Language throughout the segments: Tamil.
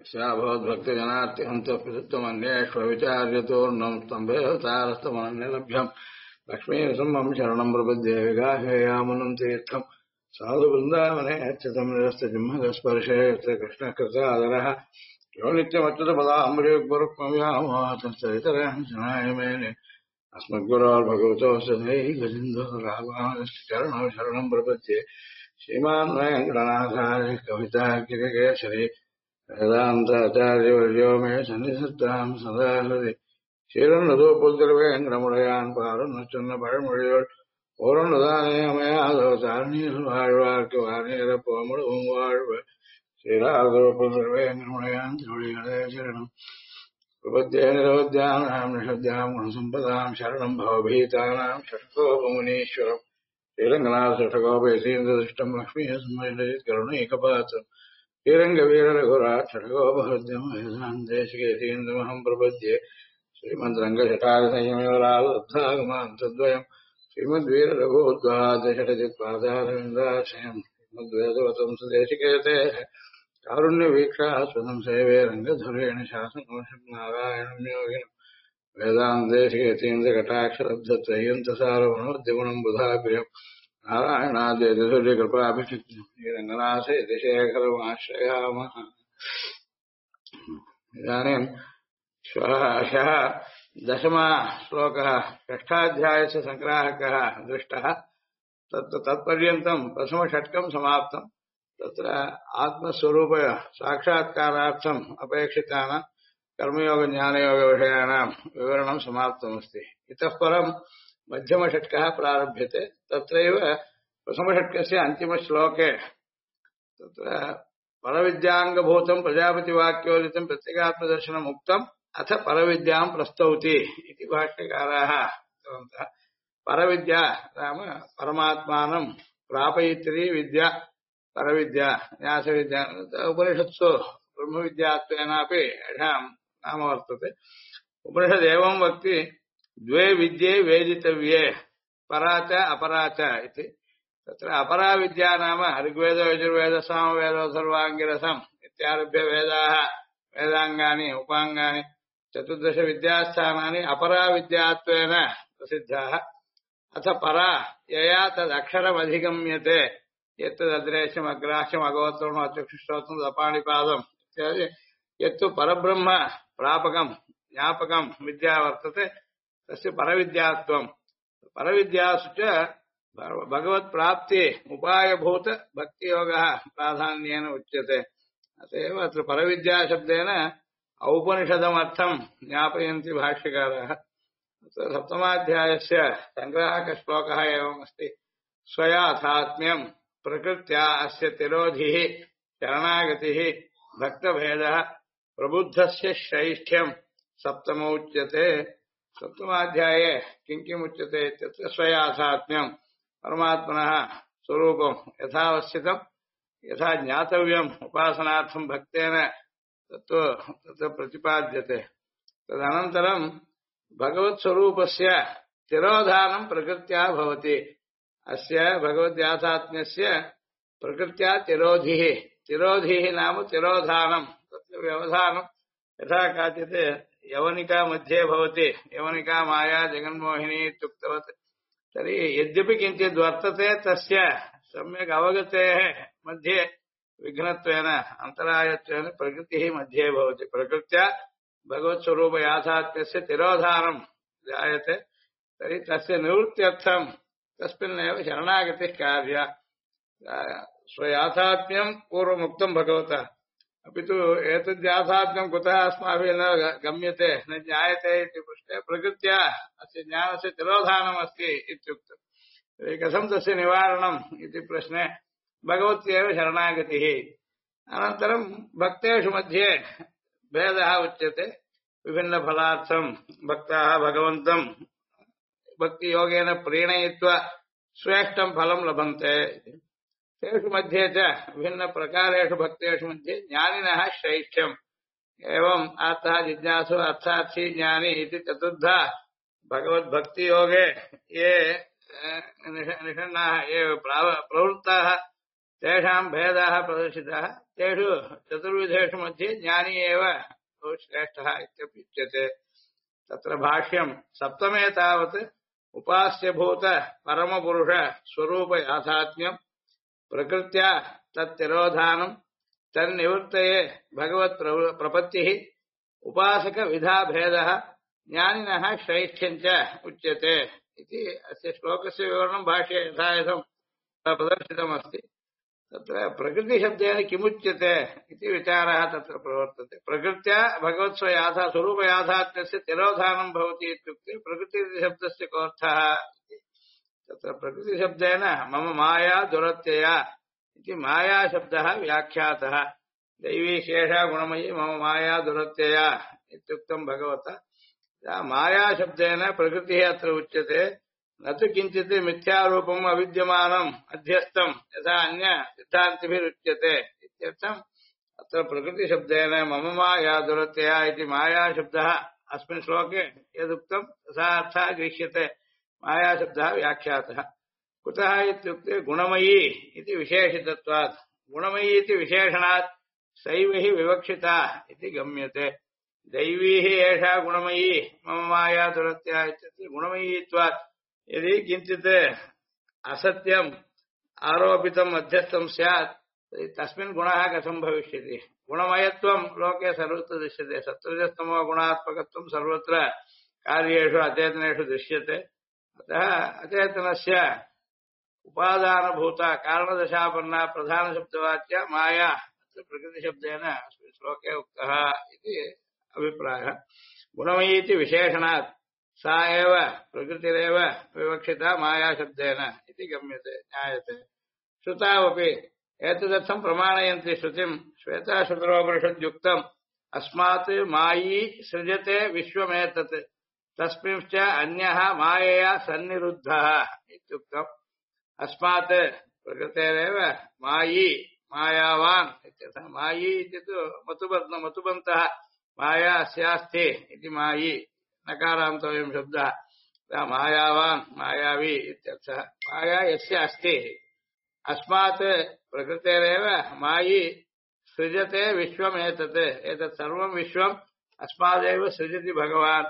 स्याभवद्भक्तजनात्यन्तप्रसिद्धमन्येष्वविचार्यतोर्णम् स्तम्भेऽवतारस्तमनन्यलभ्यम् लक्ष्मीनृसिंहम् शरणम् प्रपद्ये विगाहेयामुनम् तीर्थम् साधुवृन्दावने अच्युतम् निरस्तजिह्मगस्पर्शे यत्र कृष्णकृतादरः यो नित्यमच्युतपदाम्बुजगुरुक्मव्यामोहतश्चरितरञ्जनाय मेने अस्मद्गुरोर्भगवतोऽस्य दैकसिन्धो रामानुजस्य चरणौ शरणम् प्रपद्ये श्रीमान् वेङ्कटनाथार्य कवितार्किककेसरी वेदान्ताचार्यवर्यो मे सन्निधत्ताम् सदा हृदि श्रीरन्नदोपुत्रवेङ्कटमुடையான் பாருன்னு சொன்ன பழமொழியோள் ஓரொன்றுதானே அமையாதோ தாழ்நீர் வாழ்வார்க்கு வானீர போமுழுவும் வாழ்வு श्रीराघवपुत्रवेङ्कटमुடையான் திருவடிகளே சரணம் प्रपद्ये निरवद्यानाम् निषद्याम् गुणसम्पदाम् शरणम् भवभीतानाम् षट्कोपमुनीश्वरम् श्रीरङ्गनाथषट्कोपयतीन्द्रदृष्टम् लक्ष्मीसंमलितकरुणैकपात्रम् श्रीरङ्गवीररघुराट् षट्कोपहृद्यम् वेदान्तेशिकेतीन्द्रमहम् प्रपद्ये श्रीमद्रङ्गषटारसंयमयोरालब्धागमान् तद्वयम् श्रीमद्वीररघोद्वादशरजित्पादारविन्दाश्रयम् श्रीमद्वेदवतम् सुदेशिकेतेः कारुण्यवीक्षास्पदम् सेवे रङ्गधुरेण शासनोषनारायणम् योगिनम् वेदान्तेशिकेतीन्द्रकटाक्षरब्धत्रय्यन्तसारवणोद्यगुणम् बुधाप्रियम् नारायणाद्यैतसुर्यकृपाभिषिक्तम् श्रीरङ्गनाथेतिशेखरमाश्रयामः इदानीम् ह्यः दशमश्लोकः षष्ठाध्यायस्य सङ्ग्राहकः दृष्टः तत्पर्यन्तम् प्रथमषट्कम् समाप्तम् तत्र आत्मस्वरूप साक्षात्कारार्थम् अपेक्षितानां कर्मयोग-ज्ञानयोग-विषयाणां विवरणं समाप्तमस्ति। इतः परं मध्यमषट्कः प्रारभ्यते। तत्रैव प्रथमषट्कस्य अन्तिमश्लोके तत्र परविद्याङ्गभूतं प्रजापतिवाक्योदितं प्रत्यगात्मदर्शनम् उक्तम् अथ परविद्यां प्रस्तौति इति भाष्यकाराः उक्तवन्तः। परविद्या नाम परमात्मानं प्रापयित्री विद्या परविद्या न्यासविद्या उपनिषत्सु ब्रह्मविद्यात्वेनापि यथां नाम वर्तते। उपनिषदेवं वक्ति द्वे विद्ये वेदितव्ये परा च अपरा च इति। तत्र अपरा विद्या नाम ऋग्वेद यजुर्वेद सामवेद सर्वाङ्गिरसम् इत्यारभ्य वेदाः वेदाङ्गानि उपाङ्गानि 14 विद्यास्थानानि अपरा विद्यात्वेन प्रसिद्धाः। अथ परा यया तदक्षरमधिगम्यते यत्तदद्रेश्यम् अग्राह्यम् अगोत्तरम् अचक्षुश्रोत्रम् अपाणिपादम् इत्यादि यत्तु परब्रह्म प्रापकम् ज्ञापकम् विद्या वर्तते तस्य परविद्यात्वम्। परविद्यासु च भगवत्प्राप्ति उपायभूत भक्तियोगः प्राधान्येन उच्यते। अत एव अत्र परविद्याशब्देन औपनिषदमर्थम् ज्ञापयन्ति भाष्यकाराः। सप्तमाध्यायस्य सङ्ग्राहकश्लोकः एवमस्ति। स्वयाथात्म्यम् प्रकृत्या अस्य तिरोधिः शरणागतिः भक्तभेदः प्रबुद्धस्य श्रैष्ठ्यम् सप्तमोच्यते। सप्तमाध्याये किं किम् उच्यते इत्यत्र स्वयाथात्म्यम् परमात्मनः स्वरूपम् यथावस्थितम् यथा ज्ञातव्यम् उपासनार्थम् भक्तेन तत्र प्रतिपाद्यते। तदनन्तरम् भगवत्स्वरूपस्य तिरोधानम् प्रकृत्या भवति। अस्य भगवद्याथात्म्यस्य प्रकृत्या तिरोधिः तिरोधिः नाम तिरोधानम् तत्र व्यवधानम् यथा काचित् यवनिका मध्ये भवति यवनिका माया जगन्मोहिनी इत्युक्तवत्। तर्हि यद्यपि किञ्चित् वर्तते तस्य सम्यक् अवगतेः मध्ये विघ्नत्वेन अन्तरायत्वेन प्रकृतिः मध्ये भवति। प्रकृत्या भगवत्स्वरूपयाथात्म्यस्य तिरोधानम् जायते। तर्हि तस्य निवृत्त्यर्थम् तस्मिन्नेव शरणागतिः कार्या। स्वयाथात्म्यम् पूर्वमुक्तम् भगवतः अपि तु एतद्याथात्म्यम् कुतः अस्माभिः न गम्यते न ज्ञायते इति पृष्टे प्रकृत्या अस्य ज्ञानस्य तिरोधानमस्ति इत्युक्तम्। तर्हि कथं तस्य निवारणम् इति प्रश्ने भगवत्येव शरणागतिः। अनन्तरं भक्तेषु मध्ये भेदः उच्यते। विभिन्नफलार्थम् भक्ताः भगवन्तम् भक्तियोगेन प्रीणयित्वा श्रेष्ठं फलं लभन्ते। तेषु मध्ये च भिन्नप्रकारेषु भक्तेषु मध्ये ज्ञानिनः श्रैष्ठ्यम् एवम् अर्थः जिज्ञासु अर्थार्थी ज्ञानी इति चतुर्धा भगवद्भक्तियोगे ये निषण्णाः ये प्रवृत्ताः तेषां भेदाः प्रदर्शिताः तेषु चतुर्विधेषु मध्ये ज्ञानी एव बहु श्रेष्ठः इत्यपि उच्यते तत्र भाष्यं सप्तमे तावत् उपास्यभूत परमपुरुष स्वरूप याथात्म्यं प्रकृत्या तत्तिरोधानं तन्निवृत्तये भगवत् प्रपत्तिः उपासक विधा भेदः ज्ञानिनः श्रैष्ठ्यञ्च उच्यते इति अस्य श्लोकस्य विवरणं भाष्ये यथा यथं प्रदर्शितमस्ति तत्र प्रकृतिशब्देन किमुच्यते इति विचारः तत्र प्रवर्तते प्रकृत्या भगवत्स्वयाथा स्वरूपयाथात्म्यस्य तिरोधानं भवति इत्युक्ते प्रकृतिशब्दस्य कोऽर्थः इति तत्र प्रकृतिशब्देन मम माया दुरत्यया इति मायाशब्दः व्याख्यातः दैवी शेषा गुणमयी मम माया दुरत्यया इत्युक्तं भगवता मायाशब्देन प्रकृतिः अत्र उच्यते न तु किञ्चित् मिथ्यारूपम् अविद्यमानम् अध्यस्तम् यथा अन्य सिद्धान्तिभिरुच्यते इत्यर्थम् अत्र प्रकृतिशब्देन मम माया दुरत्यया इति मायाशब्दः अस्मिन् श्लोके यदुक्तं तथा अर्थः गृह्यते मायाशब्दः व्याख्यातः कुतः इत्युक्ते गुणमयी इति विशेषितत्वात् गुणमयी इति विशेषणात् सैव हि विवक्षिता इति गम्यते दैवी हि एषा गुणमयी मम माया दुरत्या इत्यत्र गुणमयीत्वात् यदि किञ्चित् असत्यम् आरोपितम् मध्यस्थं स्यात् तस्मिन् गुणः कथं भविष्यति गुणमयत्वं लोके सर्वत्र दृश्यते सत्त्वरजस्तमो गुणात्मकत्वं सर्वत्र कार्येषु अचेतनेषु दृश्यते अतः अचेतनस्य उपादानभूता कारणदशापन्ना प्रधानशब्दवाच्या माया प्रकृतिशब्देन अस्मिन् श्लोके उक्तः इति अभिप्रायः गुणमयी इति विशेषणात् सा एव प्रकृतिरेव विवक्षिता मायाशब्देन इति गम्यते ज्ञायते श्रुतावपि एतदर्थं प्रमाणयन्ति श्रुतिं श्वेताश्वतरोपनिषद्युक्तम् अस्मात् मायी सृजते विश्वमेतत् तस्मिंश्च अन्यः मायया सन्निरुद्धः इत्युक्तम् अस्मात् प्रकृतेरेव मायी मायावान् इत्यर्थः मायी इति तु मतुबन्तः माया अस्यास्ति इति मायी नकारान्तोऽयं शब्दः मायावान् मायावी इत्यर्थः माया यस्य अस्ति अस्मात् प्रकृतेरेव मायी सृजते विश्वमेतत् एतत् सर्वं विश्वम् अस्मादेव सृजति भगवान्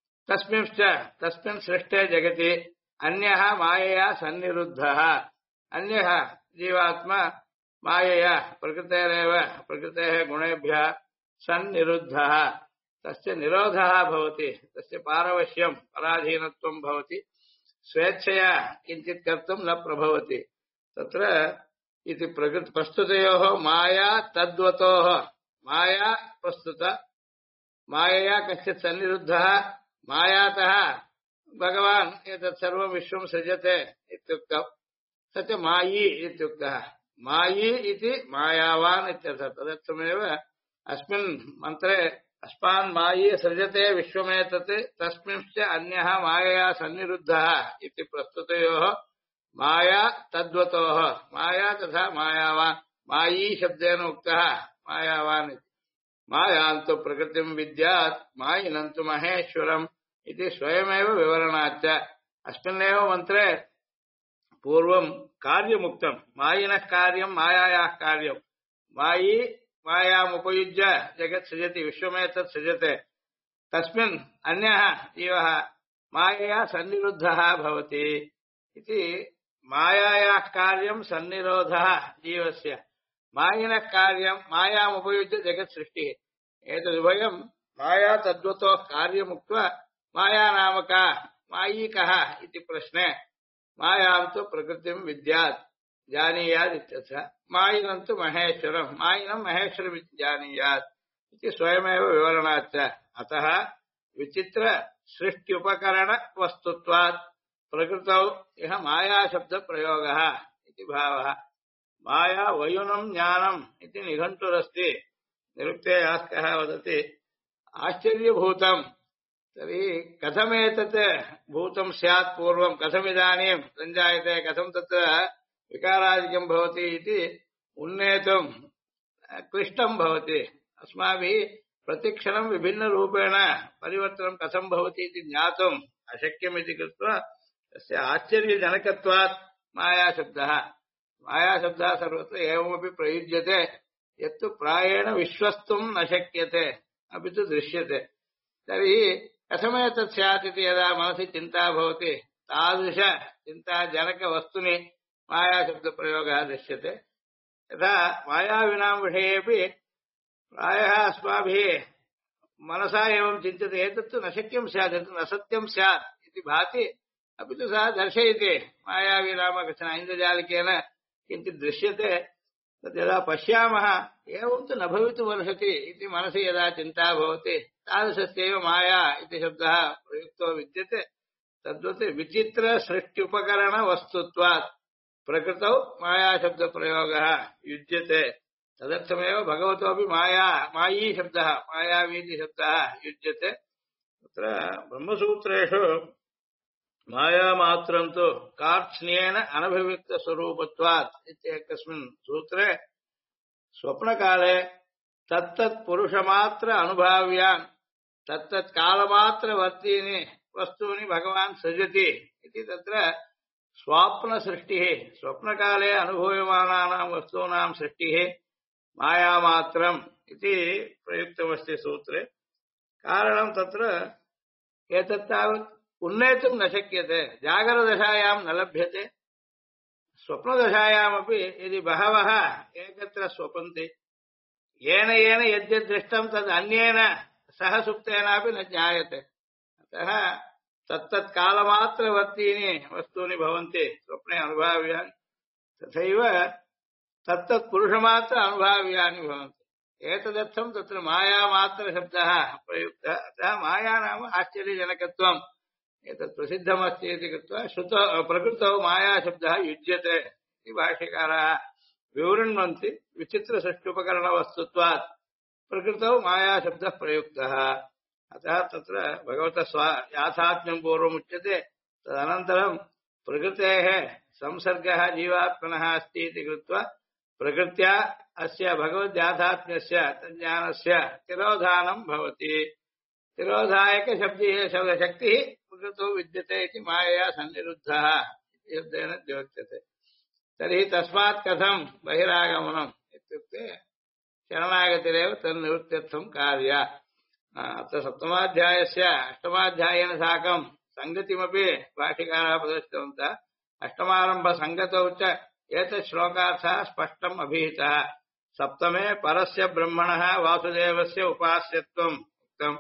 तस्मिन् सृष्टे जगति अन्यः मायया सन्निरुद्धः अन्यः जीवात्मा मायया प्रकृतेरेव प्रकृतेः गुणेभ्यः सन्निरुद्धः तस्य निरोधः भवति तस्य पारवश्यं पराधीनत्वं भवति स्वेच्छया किञ्चित् कर्तुं न प्रभवति तत्र इति प्रकृति प्रस्तुतयोः माया तद्वतोः माया प्रस्तुत मायया कश्चित् सन्निरुद्धः मायातः भगवान् एतत् सर्वं विश्वं सृजते इत्युक्तं स च मायी इत्युक्तः मायी इति मायावान् इत्यर्थः तदर्थमेव अस्मिन् मन्त्रे अस्मान् मायी सृजते विश्वमेतत् तस्मिंश्च अन्यः मायया सन्निरुद्धः इति प्रस्तुतयोः माया तद्वतोः माया तथा मायावान् मायी शब्देन उक्तः मायावान् इति मायान्तु प्रकृतिं विद्यात् मायिनन्तु महेश्वरम् इति स्वयमेव विवरणाच्च अस्मिन्नेव मन्त्रे पूर्वं कार्यमुक्तं मायिनः कार्यं मायायाः कार्यं मायी मायामुपयुज्य जगत् सृजति विश्वमेतत् सृजते तस्मिन् अन्यः जीवः मायया सन्निरुद्धः भवति इति मायायाः कार्यं सन्निरोधः जीवस्य मायिनः कार्यं मायामुपयुज्य जगत् सृष्टिः एतदुभयं माया तद्वतोः कार्यमुक्त्वा माया नाम का मायी कः इति प्रश्ने मायां तु प्रकृतिं विद्यात् जानीयात् इत्यर्थः मायिनं तु महेश्वरं मायिनं महेश्वरमिति जानीयात् इति स्वयमेव विवरणाच्च अतः विचित्र सृष्ट्युपकरणवस्तुत्वात् प्रकृतौ इह मायाशब्दप्रयोगः इति भावः माया वयुनं ज्ञानम् इति निघण्टुरस्ति निरुक्ते यास्कः वदति आश्चर्यभूतम् तर्हि कथमेतत् भूतं स्यात् पूर्वं कथमिदानीं सञ्जायते कथं तत्र विकारादिकं भवति इति उन्नेतुं क्लिष्टं भवति अस्माभिः प्रतिक्षणं विभिन्नरूपेण परिवर्तनं कथं भवति इति ज्ञातुम् अशक्यमिति कृत्वा तस्य आश्चर्यजनकत्वात् मायाशब्दः मायाशब्दः सर्वत्र एवमपि प्रयुज्यते यत्तु प्रायेण विश्वस्तुं न शक्यते अपि तु दृश्यते तर्हि कथमेतत् स्यात् इति यदा मनसि चिन्ता भवति तादृशचिन्ताजनकवस्तुनि मायाशब्दप्रयोगः दृश्यते यथा मायाविनां विषयेपि प्रायः अस्माभिः मनसा एवं चिन्त्यते एतत्तु न शक्यं स्यात् एतत् न सत्यं स्यात् इति भाति अपि तु सः दर्शयति मायावी नाम कश्चन ऐन्द्रजालिकेन किञ्चित् दृश्यते तद् यदा पश्यामः एवं तु न भवितुमर्हति इति मनसि यदा चिन्ता भवति तादृशस्यैव माया इति शब्दः प्रयुक्तो विद्यते तद्वत् विचित्रसृष्ट्युपकरणवस्तुत्वात् प्रकृतौ मायाशब्दप्रयोगः युज्यते तदर्थमेव भगवतोऽपि मायी शब्दः मायावीति शब्दः युज्यते तत्र ब्रह्मसूत्रेषु मायामात्रं तु कार्त्स्न्येन अनभिव्यक्तस्वरूपत्वात् इत्येकस्मिन् सूत्रे स्वप्नकाले तत्तत् पुरुषमात्र अनुभाव्यान् तत्तत् कालमात्रवर्तीनि वस्तूनि भगवान् सृजति इति तत्र स्वाप्नसृष्टिः स्वप्नकाले अनुभूयमानानां वस्तूनां सृष्टिः मायामात्रम् इति प्रयुक्तमस्ति सूत्रे कारणं तत्र एतत्तावत् उन्नेतुं न शक्यते जागरदशायां न लभ्यते स्वप्नदशायामपि यदि बहवः एकत्र स्वपन्ति येन येन यद्यद्दृष्टं तद् अन्येन सह सुप्तेनापि न ज्ञायते अतः तत्तत्कालमात्रवर्तीनि वस्तूनि भवन्ति स्वप्ने अनुभाव्यानि तथैव तत्तत् पुरुषमात्र अनुभाव्यानि भवन्ति एतदर्थं तत्र मायामात्रशब्दः प्रयुक्तः अतः माया नाम आश्चर्यजनकत्वम् एतत् प्रसिद्धमस्ति इति कृत्वा प्रकृतौ मायाशब्दः युज्यते इति भाष्यकाराः विवृण्वन्ति विचित्रसृष्ट्युपकरणवस्तुत्वात् प्रकृतौ मायाशब्दः प्रयुक्तः अतः तत्र भगवतः याथात्म्यं पूर्वमुच्यते तदनन्तरं प्रकृतेः संसर्गः जीवात्मनः अस्ति इति कृत्वा प्रकृत्या अस्य भगवद्याथात्म्यस्य तज्ज्ञानस्य तिरोधानं भवति तिरोधायकशक्तिः प्रकृतौ विद्यते इति मायया सन्निरुद्धः इति शब्देन द्योच्यते तर्हि तस्मात् कथं बहिरागमनम् इत्युक्ते शरणागतिरेव तन्निवृत्त्यर्थं कार्या अत्र सप्तमाध्यायस्य अष्टमाध्यायेन साकं सङ्गतिमपि भाष्यकाराः प्रदर्शितवन्तः अष्टमारम्भसङ्गतौ च एतत् श्लोकार्थः स्पष्टम् अभिहितः सप्तमे परस्य ब्रह्मणः वासुदेवस्य उपास्यत्वम् उक्तम्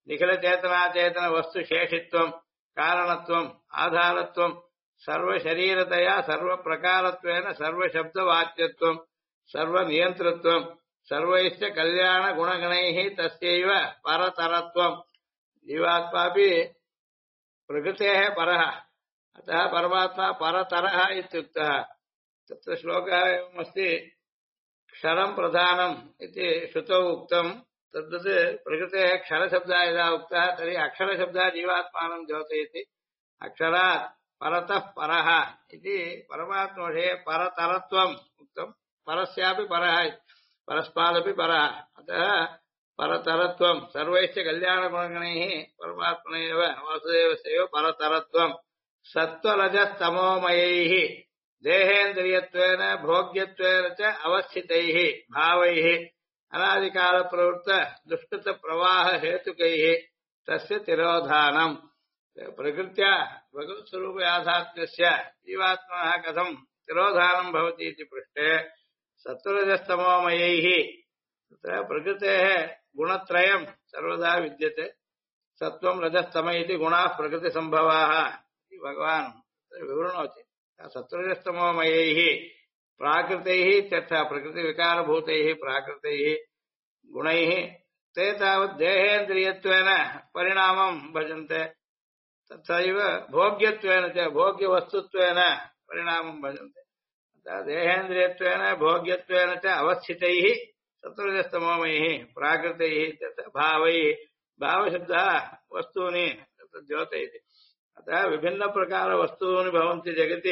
निखिलचेतनाचेतनवस्तुशेषित्वम् कारणत्वम् आधारत्वम् सर्वशरीरतया सर्वप्रकारत्वेन सर्वशब्दवाच्यत्वम् सर्वनियन्तृत्वम् सर्वैश्च कल्याणगुणगणैः तस्यैव परतरत्वम् जीवात्मापि प्रकृतेः परः अतः परमात्मा परतरः इत्युक्तः तत्र श्लोकः एवमस्ति क्षरं प्रधानम् इति श्रुतौ उक्तम् तद्वत् प्रकृतेः क्षरशब्दः यदा उक्तः तर्हि अक्षरशब्दः जीवात्मानं द्योतयति अक्षरात् परतः परः इति परमात्मविषये परतरत्वम् उक्तम् परस्यापि परः परस्मादपि परः अतः परतरत्वम् सर्वैश्च कल्याणगुणगणैः परमात्मनैव वासुदेवस्यैव परतरत्वम् सत्त्वरजस्तमोमयैः देहेन्द्रियत्वेन भोग्यत्वेन च अवस्थितैः भावैः अनादिकालप्रवृत्त दुष्कृतप्रवाहहेतुकैः तस्य तिरोधानम् प्रकृत्या भगवत्स्वरूपयाथात्म्यस्य जीवात्मनः कथं तिरोधानं भवति इति पृष्टे सत्त्वरजस्तमोमयैः तत्र प्रकृतेः गुणत्रयं सर्वदा विद्यते सत्त्वं रजस्तम इति गुणाः प्रकृतिसम्भवाः इति भगवान् विवृणोति सत्त्वरजस्तमोमयैः प्राकृतैः इत्यर्थः प्रकृतिविकारभूतैः प्राकृतैः गुणैः ते तावत् देहेन्द्रियत्वेन परिणामं भजन्ते तथैव भोग्यत्वेन च भोग्यवस्तुत्वेन परिणामं भजन्ते अतः देहेन्द्रियत्वेन भोग्यत्वेन च अवस्थितैः सत्त्वरजस्तमोमयैः प्राकृतैः इत्यर्थः भावैः भावशब्दः वस्तूनि तत्र द्योतयति अतः विभिन्नप्रकारवस्तूनि भवन्ति जगति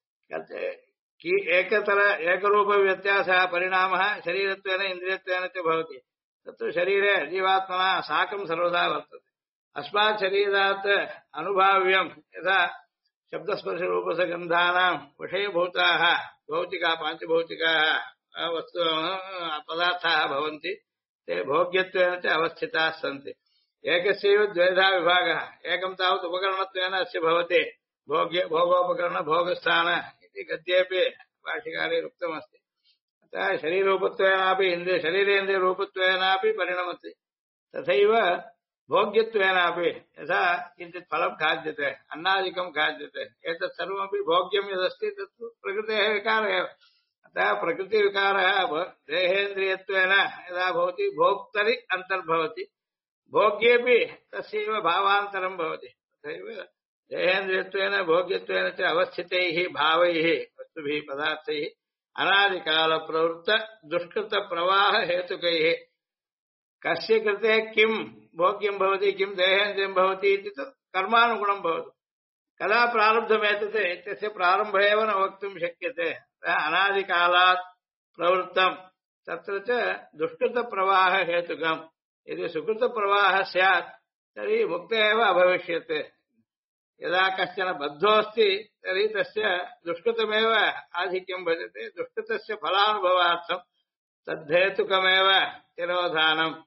एकरूपव्यत्यासः परिणामः शरीरत्वेन इन्द्रियत्वेन च भवति तत्र शरीरे जीवात्मना साकं सर्वदा वर्तते अस्मात् शरीरात् अनुभाव्यं यथा शब्दस्पर्शरूपसगन्धानां विषयभूताः भौतिका पाञ्चभौतिकाः वस्तु पदार्थाः भवन्ति ते भोग्यत्वेन च अवस्थिताः सन्ति एकस्यैव द्वेधा विभागः एकं तावत् उपकरणत्वेन अस्य भवति भोग्य भोगोपकरण भोगस्थान इति गद्येपि भाष्यकारेरुक्तमस्ति अतः शरीररूपत्वेनापि शरीरेन्द्रियरूपत्वेनापि परिणमति तथैव भोग्यत्वेनापि यथा किञ्चित् फलं खाद्यते अन्नादिकं खाद्यते एतत् सर्वमपि भोग्यं यदस्ति तत् प्रकृतेः विकारः एव अतः प्रकृतिविकारः देहेन्द्रियत्वेन यदा भवति भोक्तरि अन्तर्भवति भोग्येपि तस्यैव भावान्तरं भवति तथैव देहेन्द्रियत्वेन भोग्यत्वेन च अवस्थितैः भावैः वस्तुभिः पदार्थैः अनादिकालप्रवृत्त दुष्कृतप्रवाहहेतुकैः कस्य कृते किं भोग्यं भवति किं देहेन्द्रियं भवति इति तत् कर्मानुगुणं भवति कदा प्रारब्धमेतते इत्यस्य प्रारम्भः एव न वक्तुं शक्यते अनादिकालात् प्रवृत्तं तत्र च दुष्कृतप्रवाहहेतुकम् यदि सुकृतप्रवाहः स्यात् तर्हि मुक्त एव अभविष्यत् यदा कश्चन बद्धोऽस्ति तर्हि तस्य दुष्कृतमेव आधिक्यं भजते दुष्कृतस्य फलानुभवार्थं तद्धेतुकमेव तिरोधानम्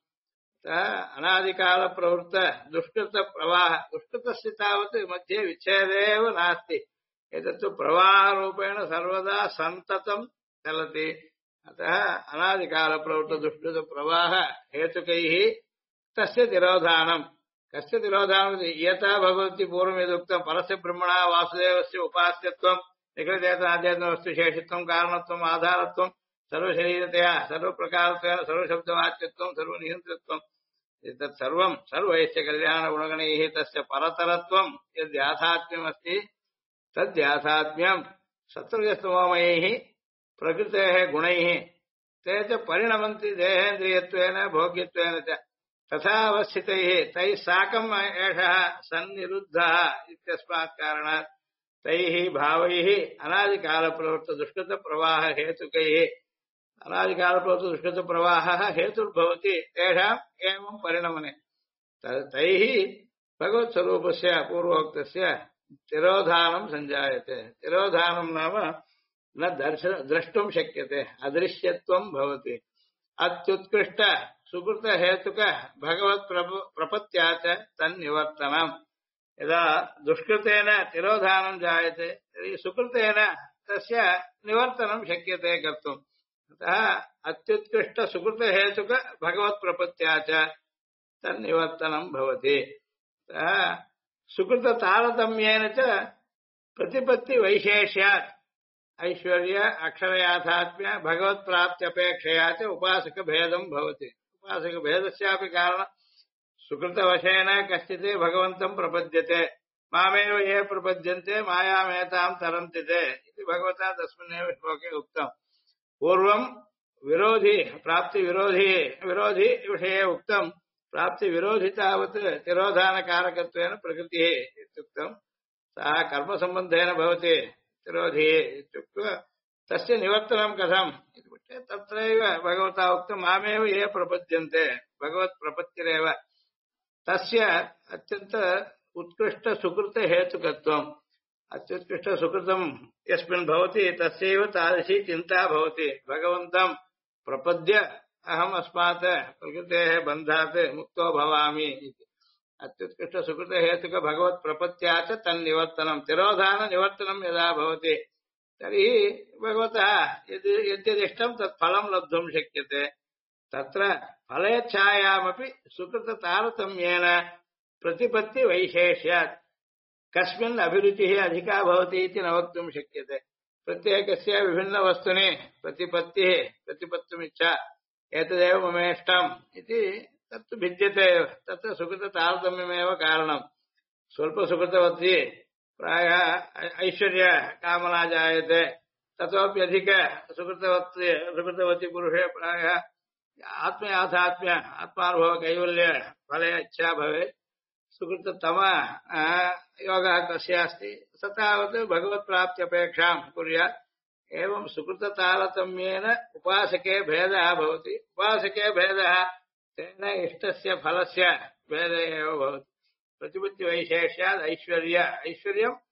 अनादिकाल प्रवृत्त दुष्कृत प्रवाह दुष्कृतस्य तावत् मध्ये विच्छेदे एव नास्ति एतत्तु प्रवाहरूपेण सर्वदा सन्ततं चलति अतः अनादिकाल प्रवृत्त दुष्कृत प्रवाह हेतुकैः तस्य तिरोधानं कस्य तिरोधानं यथा भगवती पूर्वं यदुक्तं परस्य ब्रह्मणः वासुदेवस्य उपास्यत्वं निखिलचेतनाद्यन्तवस्तुशेषित्वं कारणत्वम् आधारत्वं सर्वशरीरतया सर्वप्रकारत्वेन सर्वशब्दवाच्यत्वं सर्वनियन्त्रित्वं एतत् सर्वं सर्वैश्च कल्याणगुणगणैः तस्य परतरत्वं यद्याथात्म्यमस्ति तद्याथात्म्यं सत्त्वरजस्तमोमयैः प्रकृतेः गुणैः ते च परिणमन्ति देहेन्द्रियत्वेन भोग्यत्वेन च तथा अवस्थितैः तैः साकम् एषः सन्निरुद्धः इत्यस्मात् कारणात् तैः भावैः अनादिकालप्रवृत्तदुष्कृतप्रवाहहेतुकैः अनादिकालप्रवृत्त दुष्कृतप्रवाहः हेतुर्भवति तेषाम् एवं परिणमने तैः भगवत्स्वरूपस्य पूर्वोक्तस्य तिरोधानं सञ्जायते तिरोधानं नाम न द्रष्टुं शक्यते अदृश्यत्वं भवति अत्युत्कृष्ट सुकृतहेतुक भगवत्प्रपत्या च तन्निवर्तनम् यदा दुष्कृतेन तिरोधानं जायते तर्हि सुकृतेन तस्य निवर्तनं शक्यते कर्तुम् अतः अत्युत्कृष्ट सुकृत हेतुक भगवत प्रपत्या च तन्निवर्तनं भवति सुकृत तारतम्येन च प्रतिपत्ति वैशेष्यात् ऐश्वर्य अक्षरयाथात्म्य भगवत प्राप्त्यपेक्षया च उपासक भेदं भवति उपासक भेदस्यापि कारण सुकृतवशेन कश्चित् भगवन्तं प्रपद्यते मामेव ये प्रपद्यन्ते मायामेतां तरन्ति ते इति भगवता तस्मिन्नेव श्लोके उक्तम् पूर्वं विरोधी प्राप्ति विरोधी विषये उक्तं प्राप्ति विरोधी तावत् तिरोधानकारकत्वेन प्रकृतिः इत्युक्तं सः कर्मसम्बन्धेन भवति तिरोधी इत्युक्त्वा तस्य निवर्तनं कथम् इति पृष्टे तत्रैव भगवता उक्तं मामेव ये प्रपद्यन्ते भगवत्प्रपत्तिरेव तस्य अत्यन्त उत्कृष्ट सुकृत हेतुकत्वम् अत्युत्कृष्ट सुकृतं यस्मिन् भवति तस्यैव तादृशी चिन्ता भवति भगवन्तं प्रपद्य अहम् अस्मात् प्रकृतेः बन्धात् मुक्तो भवामि इति अत्युत्कृष्ट सुकृत हेतुक भगवत् प्रपत्या च तन्निवर्तनं तिरोधान निवर्तनं यदा भवति तर्हि भगवतः यद्यदिष्टं तत् फलं लब्धुं शक्यते तत्र फलेच्छायामपि सुकृत तारतम्येन प्रतिपत्ति वैशेष्यात् कस्मिन् अभिरुचिः अधिका भवति इति न वक्तुं शक्यते प्रत्येकस्य विभिन्नवस्तुनि प्रतिपत्तिः प्रतिपत्तुमिच्छा एतदेव ममेष्टम् इति तत्तु भिद्यते एव तत्र सुकृततारतम्यमेव कारणम् स्वल्पसुकृतवती प्रायः ऐश्वर्यकामना जायते ततोप्यधिक सुकृतवती पुरुषे प्रायः आत्मयाथात्म्य आत्मानुभव कैवल्य फले इच्छा भवेत् सुकृततम योगः कस्य अस्ति स तावत् भगवत्प्राप्त्यपेक्षां कुर्यात् एवं सुकृततारतम्येन उपासके भेदः भवति उपासके भेदः तेन इष्टस्य फलस्य भेदः एव भवति प्रतिपत्तिवैशेष्यात् ऐश्वर्यं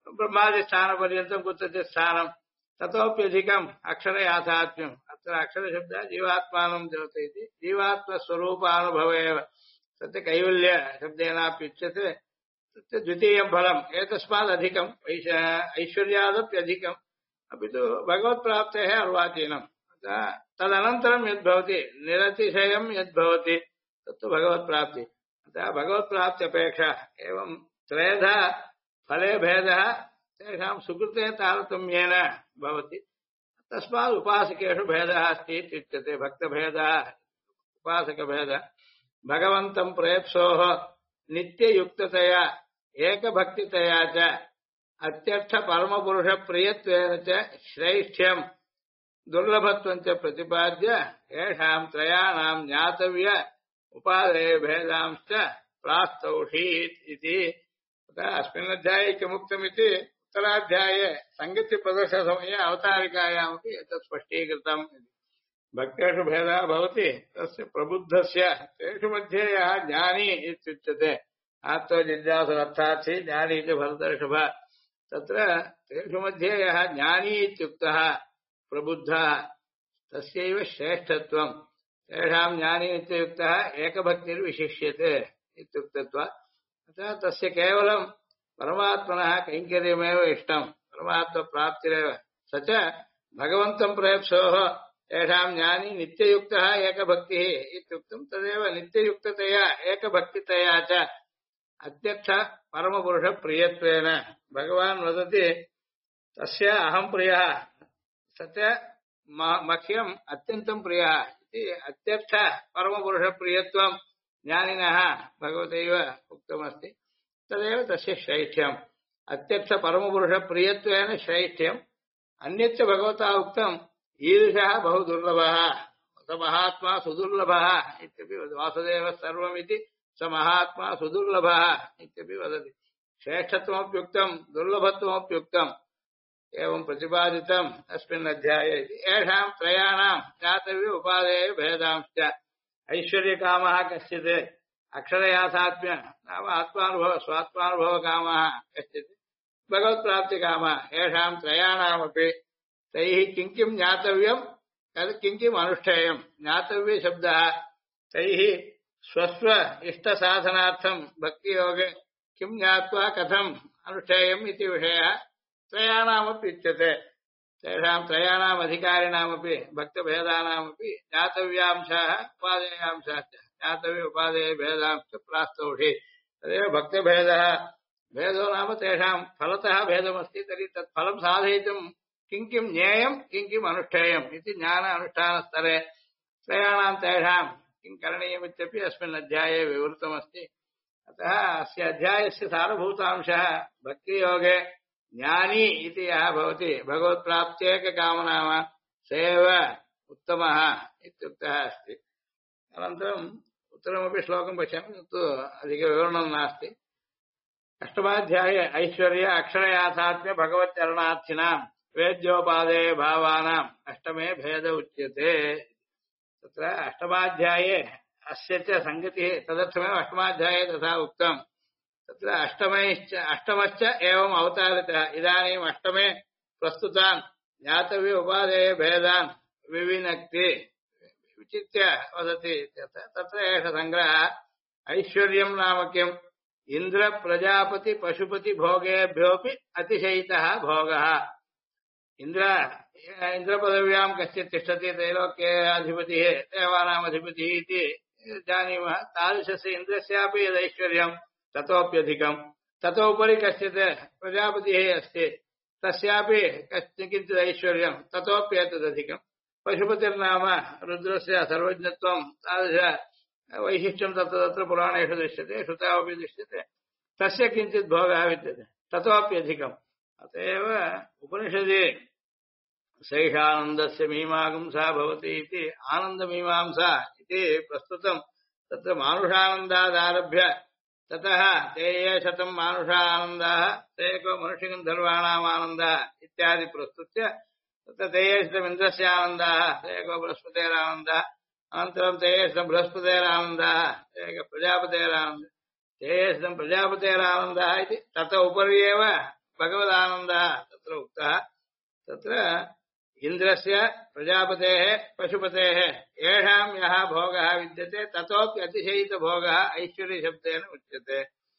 ब्रह्मादिस्थानपर्यन्तं कुत्रचित् स्थानं ततोप्यधिकम् अक्षरयाथात्म्यम् अत्र अक्षरशब्दः जीवात्मानं द्योतयति जीवात्मस्वरूपानुभव एव तत्र कैवल्यशब्देनाप्युच्यते तत्र द्वितीयं फलम् एतस्मादधिकम् ऐश्वर्यादप्यधिकम् अपि तु भगवत्प्राप्तेः अर्वाचीनम् तदनन्तरं यद्भवति निरतिशयं यद्भवति तत्तु भगवत्प्राप्ति अतः भगवत्प्राप्त्यपेक्षा एवं त्रयधा फले भेदः तेषां सुकृते तारतम्येन भवति तस्मात् उपासकेषु भेदः अस्ति इत्युच्यते भक्तभेदः उपासकभेदः भगवन्तं प्रेप्सोः नित्ययुक्ततया एकभक्तितया च अत्यर्थ परमपुरुषप्रियत्वेन च श्रैष्ठ्यं दुर्लभत्वं च प्रतिपाद्य येषां त्रयाणां ज्ञातव्य उपादेय भेदांश्च प्रास्तौषीत् इति अस्मिन् अध्याये किमुक्तमिति उत्तराध्याये सङ्गतिप्रदर्शनसमये अवतारिकायामपि एतत् स्पष्टीकृतम् भक्तेषु भेदः भवति तस्य प्रबुद्धस्य तेषु मध्ये यः ज्ञानी इत्युच्यते आत्मजिज्ञासुरर्थार्थी ज्ञानी इति भरतर्षभ तत्र तेषु मध्ये यः ज्ञानी इत्युक्तः प्रबुद्धः तस्यैव श्रेष्ठत्वम् तेषां ज्ञानी इत्युक्तः एकभक्तिर्विशिष्यते इत्युक्तत्वात् अतः तस्य केवलं परमात्मनः कैङ्कर्यमेव इष्टं परमात्मप्राप्तिरेव स च भगवन्तं प्रेप्सोः तेषां ज्ञानी नित्ययुक्तः एकभक्तिः इत्युक्तं तदेव नित्ययुक्ततया एकभक्तितया च अत्यक्ष परमपुरुषप्रियत्वेन भगवान् वदति तस्य अहं प्रियः स च मह्यम् अत्यन्तं प्रियः इति अत्यर्थ परमपुरुषप्रियत्वं ज्ञानिनः भगवतैव उक्तमस्ति तदेव तस्य श्रैष्ठ्यम् अत्यर्थ परमपुरुषप्रियत्वेन श्रैष्ठ्यम् अन्यच्च भगवता उक्तम् ईदृशः बहु दुर्लभः स महात्मा सुदुर्लभः इत्यपि वासुदेवः सर्वमिति स महात्मा सुदुर्लभः इत्यपि वदति श्रेष्ठत्वमप्युक्तम् दुर्लभत्वमप्युक्तम् एवं प्रतिपादितम् अस्मिन् अध्याये येषां त्रयाणां ज्ञातव्य उपादेय भेदांश्च ऐश्वर्यकामः कश्चित् अक्षरयाथात्म्य नाम आत्मानुभव स्वात्मानुभवकामः कश्चित् भगवत्प्राप्तिकामः येषां त्रयाणामपि तैः किं किं ज्ञातव्यं तद् किं किम् अनुष्ठेयं ज्ञातव्यशब्दः तैः स्वस्व इष्टसाधनार्थं भक्तियोगे किं ज्ञात्वा कथम् अनुष्ठेयम् इति विषयः त्रयाणामप्युच्यते तेषां त्रयाणाम् अधिकारिणामपि भक्तभेदानामपि ज्ञातव्यांशाः उपादेयांशाश्च ज्ञातव्य उपादेय भेदांश्च प्रास्तौषि तदेव भक्तभेदः भेदो नाम तेषां फलतः भेदमस्ति तर्हि तत् फलं साधयितुं किं किं ज्ञेयं किं किम् अनुष्ठेयम् इति ज्ञान अनुष्ठानस्तरे त्रयाणां तेषां किं करणीयमित्यपि अस्मिन् अध्याये विवृतमस्ति अतः अस्य अध्यायस्य सारभूतांशः भक्तियोगे ज्ञानी इति यः भवति भगवत्प्राप्त्येककामनाम स एव उत्तमः इत्युक्तः अस्ति अनन्तरम् उत्तरमपि श्लोकं पश्यामि तत्तु अधिकविवरणं नास्ति अष्टमाध्याये ऐश्वर्य अक्षरयाथात्म्य भगवच्चरणार्थिनां वेद्योपादेय भावानाम् अष्टमे भेद उच्यते तत्र अष्टमाध्याये अस्य च सङ्गतिः तदर्थमेव अष्टमाध्याये तथा उक्तम् तत्र अष्टमश्च एवम् अवतारितः इदानीम् अष्टमे प्रस्तुतान् ज्ञातव्य उपादेय भेदान् विविनक्ति विचित्य वदति तत्र एष सङ्ग्रहः ऐश्वर्यं नाम किम् इन्द्र प्रजापति पशुपति भोगेभ्योऽपि अतिशयितः भोगः इन्द्रपदव्यां कश्चित् तिष्ठति त्रैलोक्ये अधिपतिः देवानाम् अधिपतिः इति जानीमः तादृशस्य इन्द्रस्यापि यदैश्वर्यं ततोप्यधिकम् ततोपरि कश्चित् प्रजापतिः अस्ति तस्यापि किञ्चित् ऐश्वर्यं ततोप्येतदधिकम् पशुपतिर्नाम रुद्रस्य सर्वज्ञत्वं तादृश वैशिष्ट्यं तत्र तत्र पुराणेषु दृश्यते श्रुतावपि दृश्यते तस्य किञ्चित् भोगः विद्यते ततोप्यधिकम् अत एव उपनिषदि सैषानन्दस्य मीमांसा भवति इति आनन्दमीमांसा इति प्रस्तुतं तत्र मानुषानन्दादारभ्य ततः ते ये शतं मानुषानन्दाः ते एको मनुष्यगन्धर्वाणाम् आनन्दः इत्यादि प्रस्तुत्य तत्र ते ये शतम् इन्द्रस्य आनन्दाः ते एको बृहस्पतेरानन्दः अनन्तरं ते ये शतं बृहस्पतेरानन्दः ते एको प्रजापतेरानन्दः ते ये शतं प्रजापतेरानन्दः इति तत उपरि एव भगवदानन्दः तत्र उक्तः तत्र इन्द्रस्य प्रजापतेः पशुपतेः येषां यः भोगः विद्यते ततोऽपि अतिशयितभोगः ऐश्वर्यशब्देन उच्यते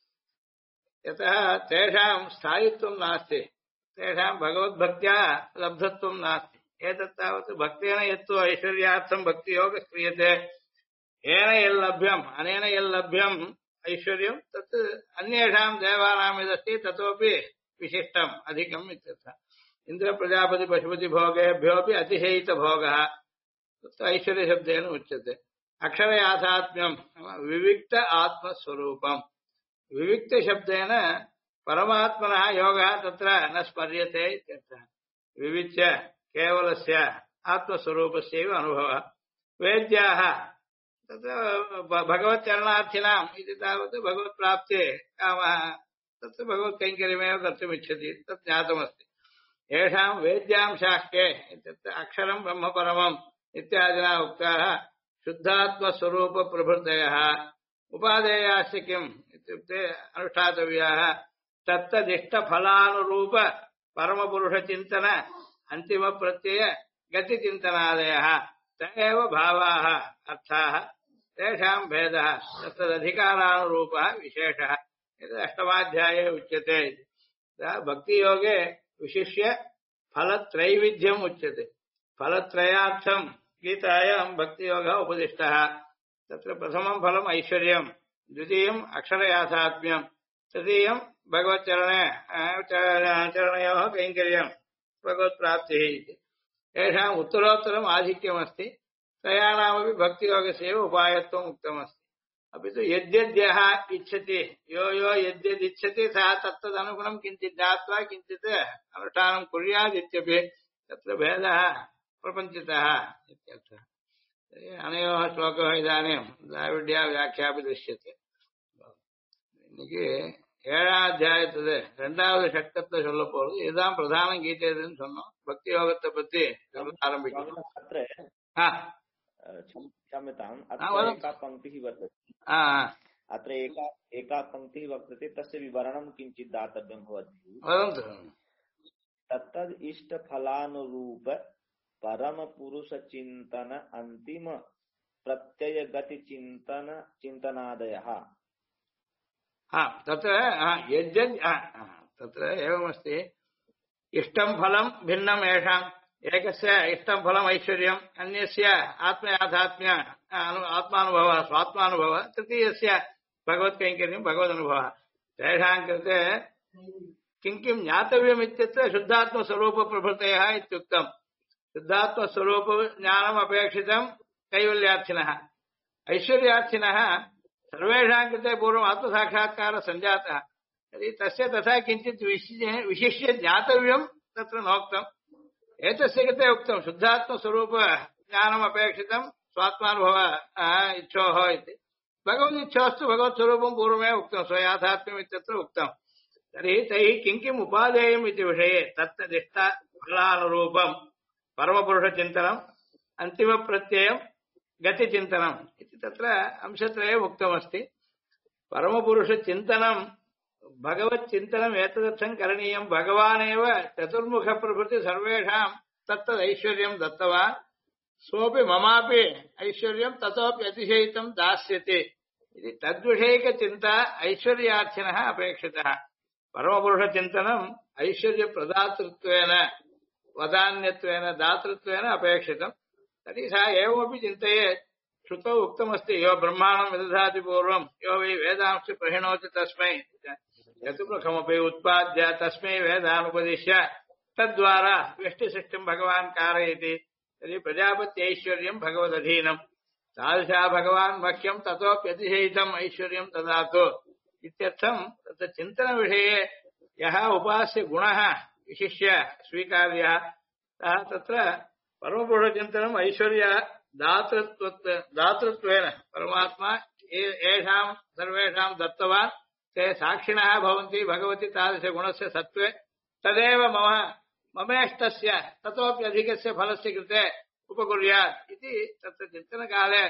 यतः तेषां स्थायित्वं नास्ति तेषां भगवद्भक्त्या लब्धत्वं नास्ति एतत् तावत् भक्तेन यत्तु ऐश्वर्यार्थं भक्तियोगः क्रियते येन यल्लभ्यम् अनेन यल्लभ्यम् ऐश्वर्यं तत् अन्येषां देवानां यदस्ति ततोपि विशिष्टम् अधिकम् इत्यर्थः इन्द्रप्रजापति पशुपति भोगेभ्योऽपि अतिशयितभोगः तत्र ऐश्वर्यशब्देन उच्यते अक्षरयाथात्म्यं विविक्त आत्मस्वरूपम् विविक्तशब्देन परमात्मनः योगः तत्र न स्मर्यते इत्यर्थः विविच्य केवलस्य आत्मस्वरूपस्यैव अनुभवः वेद्याः तत्र भगवच्चरणार्थिनाम् इति तावत् भगवत्प्राप्ते कामः तत्र भगवत्कैङ्कर्यमेव कर्तुमिच्छति तत् ज्ञातमस्ति येषां वेद्यां शाक्ये इत्युक्ते अक्षरं ब्रह्मपरमम् इत्यादिना उक्ताः शुद्धात्मस्वरूपप्रभृतयः उपादेयाश्च किम् इत्युक्ते अनुष्ठातव्याः तत्तदिष्टफलानुरूप परमपुरुषचिन्तन अन्तिमप्रत्यय गतिचिन्तनादयः त एव भावाः अर्थाः तेषां भेदः तत्तदधिकारानुरूपः विशेषः इति अष्टमाध्याये उच्यते भक्तियोगे विशिष्य फलत्रैविध्यम् उच्यते फलत्रयार्थं गीतायां भक्तियोगः उपदिष्टः तत्र प्रथमं फलम् ऐश्वर्यं द्वितीयम् अक्षरयाथात्म्यं तृतीयं भगवच्चरणे चरणयोः कैङ्कर्यं भगवत्प्राप्तिः इति येषाम् उत्तरोत्तरम् आधिक्यमस्ति त्रयाणामपि भक्तियोगस्यैव उपायत्वम् उक्तमस्ति अपि तु यद्यद्यः इच्छति यो यो यद्यदिच्छति सः तत्तदनुगुणं किञ्चित् ज्ञात्वा किञ्चित् अनुष्ठानं कुर्यात् इत्यपि तत्र भेदः प्रपञ्चितः इत्यर्थः अनयोः श्लोकः इदानीं द्राविड्या व्याख्यापि दृश्यते இன்னைக்கு ஏழாம் அத்தியாயத்துல ரெண்டாவது சட்டத்தை சொல்ல போறது இதுதான் பிரதான கீதைன்னு சொன்னோம் பக்தி யோகத்தை பத்தி ஆரம்பிக்கணும் क्षम्यताम् अत्र एका पङ्क्तिः वर्तते अत्र एका पङ्क्तिः वर्तते तस्य विवरणं किञ्चित् दातव्यं भवति तत्तद् इष्टफलानुरूप परमपुरुषचिन्तन अन्तिम प्रत्ययगतिचिन्तन चिन्तनादयः तत्र यद्यद् तत्र एवमस्ति इष्टं फलं भिन्नम् येषाम् एकस्य इष्टं फलम् ऐश्वर्यम् अन्यस्य आत्मयाथात्म्य आत्मानुभवः स्वात्मानुभवः तृतीयस्य भगवत्कैङ्कर्यं भगवदनुभवः तेषां कृते किं किं ज्ञातव्यम् इत्यत्र शुद्धात्मस्वरूपप्रभृतयः इत्युक्तम् शुद्धात्मस्वरूपज्ञानम् अपेक्षितं कैवल्यार्थिनः ऐश्वर्यार्थिनः सर्वेषां कृते पूर्वम् आत्मसाक्षात्कारः सञ्जातः तर्हि तस्य तथा किञ्चित् विशिष्य ज्ञातव्यं तत्र नोक्तम् एतस्य कृते उक्तं शुद्धात्मस्वरूप ज्ञानम् अपेक्षितं स्वात्मानुभव इच्छोः इति भगवदिच्छोस्तु भगवत्स्वरूपं पूर्वमेव उक्तं स्वयाथात्म्यम् इत्यत्र उक्तं तर्हि तैः किं किम् उपादेयम् इति विषये तत्तदिष्टफलानुरूपं परमपुरुषचिन्तनम् अन्तिमप्रत्ययं गतिचिन्तनम् इति तत्र अंशत्रये उक्तमस्ति परमपुरुषचिन्तनं भगवच्चिन्तनम् एतदर्थं करणीयं भगवानेव चतुर्मुखप्रभृति सर्वेषां तत्तदैश्वर्यं दत्तवान् सोऽपि ममापि ऐश्वर्यं ततोऽपि अतिशयितं दास्यति इति तद्विषयकचिन्ता ऐश्वर्यार्थिनः अपेक्षितः परमपुरुषचिन्तनम् ऐश्वर्यप्रदातृत्वेन वदान्यत्वेन दातृत्वेन अपेक्षितम् तर्हि सः एवमपि चिन्तयेत् श्रुतौ उक्तमस्ति यो ब्रह्माणं विदधाति पूर्वं यो वै वेदांश्च प्रहिणोति तस्मै चतुर्मुखमपि उत्पाद्य तस्मै वेदानुपदिश्य तद्वारा व्यष्टिसृष्टिं भगवान् कारयति तर्हि प्रजापत्यैश्वर्यं भगवदधीनं तादृशः भगवान् मह्यं ततोऽप्यतिशयितम् ऐश्वर्यं ददातु इत्यर्थं तत्र चिन्तनविषये यः उपास्य गुणः विशिष्य स्वीकार्यः सः तत्र परमपुरुषचिन्तनम् ऐश्वर्य दातृत्वेन परमात्मा येषां सर्वेषां दत्तवान् ते साक्षिणः भवन्ति भगवति तादृशगुणस्य सत्त्वे तदेव ममेष्टस्य ततोऽपि अधिकस्य फलस्य कृते उपकुर्यात् इति तत्र चिन्तनकाले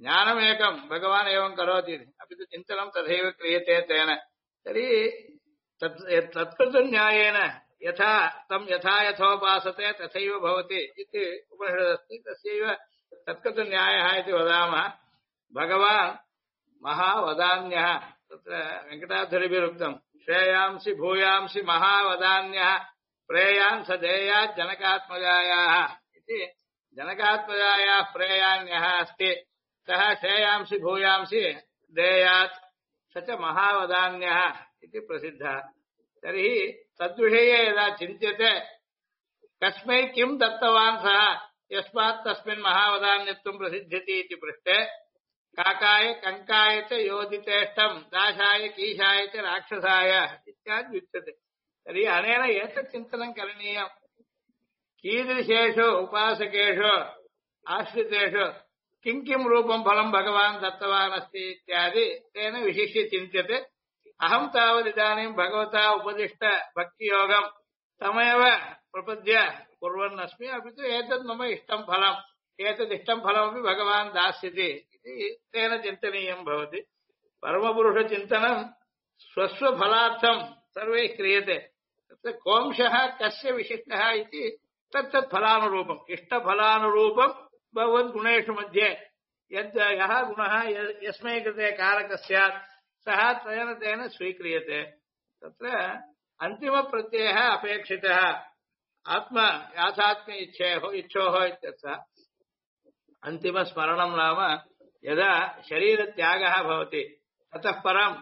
ज्ञानमेकं भगवान् एवं करोति अपि तु चिन्तनं तथैव क्रियते तेन तर्हि तत्कृतं न्यायेन यथा तं यथा यथोपासते तथैव भवति इति उपनिषदस्ति। तस्यैव तत्कृतं न्यायः इति वदामः। भगवान् महावदान्यः तत्र वेङ्कटाधरभिरुक्तं श्रेयांसि भूयांसि महावदान्यः प्रेयान् स देयात् जनकात्मजायाः इति। जनकात्मजायाः प्रेयान्यः अस्ति, सः श्रेयांसि भूयांसि देयात् स च महावदान्यः इति प्रसिद्धः। तर्हि तद्विषये यदा चिन्त्यते कस्मै किं दत्तवान् सः यस्मात् तस्मिन् महावदान्यत्वं प्रसिद्ध्यति इति पृष्टे काकाय कङ्काय च योदितेष्टं दाशाय कीशाय च राक्षसाय इत्यादि उच्यते। तर्हि अनेन एतत् चिन्तनं करणीयं कीदृशेषु उपासकेषु आश्रितेषु किं किं रूपं फलं भगवान् दत्तवान् अस्ति इत्यादि तेन विशिष्य चिन्त्यते। अहं तावदिदानीं भगवता उपदिष्ट भक्तियोगं तमेव प्रपद्य कुर्वन्नस्मि। अपि तु एतद् मम इष्टं फलम्, एतदिष्टं फलमपि भगवान् दास्यति इति तेन चिन्तनीयं भवति। परमपुरुषचिन्तनं स्वस्वफलार्थं सर्वैः क्रियते। तत्र कोंशः कस्य विशिष्टः इति तत्तत् फलानुरूपम् इष्टफलानुरूपं भगवद्गुणेषु मध्ये यद् यः गुणः यस्मै कृते कारकः स्यात् सः तेन स्वीक्रियते। तत्र अन्तिमप्रत्ययः अपेक्षितः आत्म याथात्म्य इच्छोः इत्यर्थः। अन्तिमस्मरणं नाम यदा शरीरत्यागः भवति ततः परम्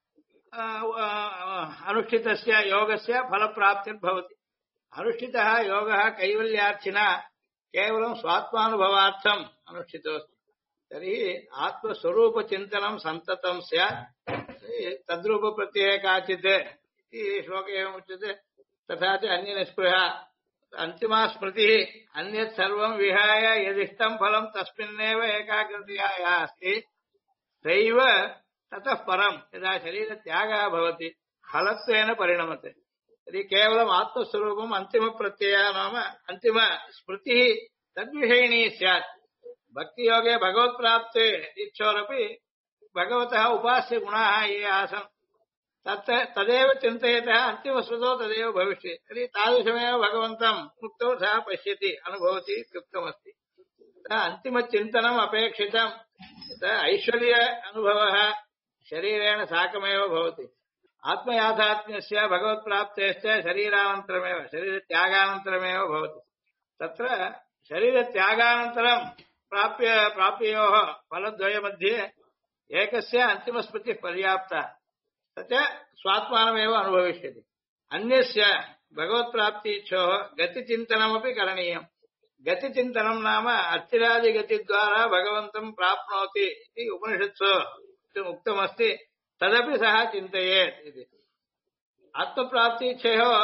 अनुष्ठितस्य योगस्य फलप्राप्तिर्भवति। अनुष्ठितः योगः कैवल्यार्थिना केवलं स्वात्मानुभवार्थम् अनुष्ठितोऽस्ति। तर्हि आत्मस्वरूपचिन्तनं सन्ततं स्यात्। तद्रूपप्रत्यये काचित् इति श्लोके एवमुच्यते। तथा च अन्यनिस्पृहा अन्तिमा स्मृतिः अन्यत् सर्वं विहाय यदिष्टं फलं तस्मिन्नेव एकाग्रतया या अस्ति सैव ततः परं यदा शरीरत्यागः भवति फलत्वेन परिणमते। यदि केवलम् आत्मस्वरूपम् अन्तिमप्रत्ययः नाम अन्तिमस्मृतिः तद्विषयिणी स्यात्। भक्तियोगे भगवत्प्राप्ते इच्छोरपि भगवतः उपास्य गुणाः ये आसन् तदेव चिन्तयतः अन्तिमस्मृतौ तदेव भविष्यति। तर्हि तादृशमेव भगवन्तं मुक्तौ सः पश्यति अनुभवति कृतमस्ति। अन्तिमचिन्तनम् अपेक्षितं ऐश्वर्य अनुभवः शरीरेण साकमेव भवति। आत्मयाथात्म्यस्य भगवत्प्राप्तेश्च शरीरानन्तरमेव शरीरत्यागानन्तरमेव भवति। तत्र शरीरत्यागानन्तरं प्राप्ययोः फलद्वयमध्ये एकस्य अन्तिमस्मृतिः पर्याप्ता, स च स्वात्मानमेव अनुभविष्यति। अन्यस्य भगवत्प्राप्तीच्छोः गतिचिन्तनमपि करणीयम्। गतिचिन्तनं नाम अर्चिरादिगतिद्वारा भगवन्तं प्राप्नोति इति उपनिषत्सु उक्तमस्ति। तदपि सः चिन्तयेत् इति। आत्मप्राप्तीच्छयोः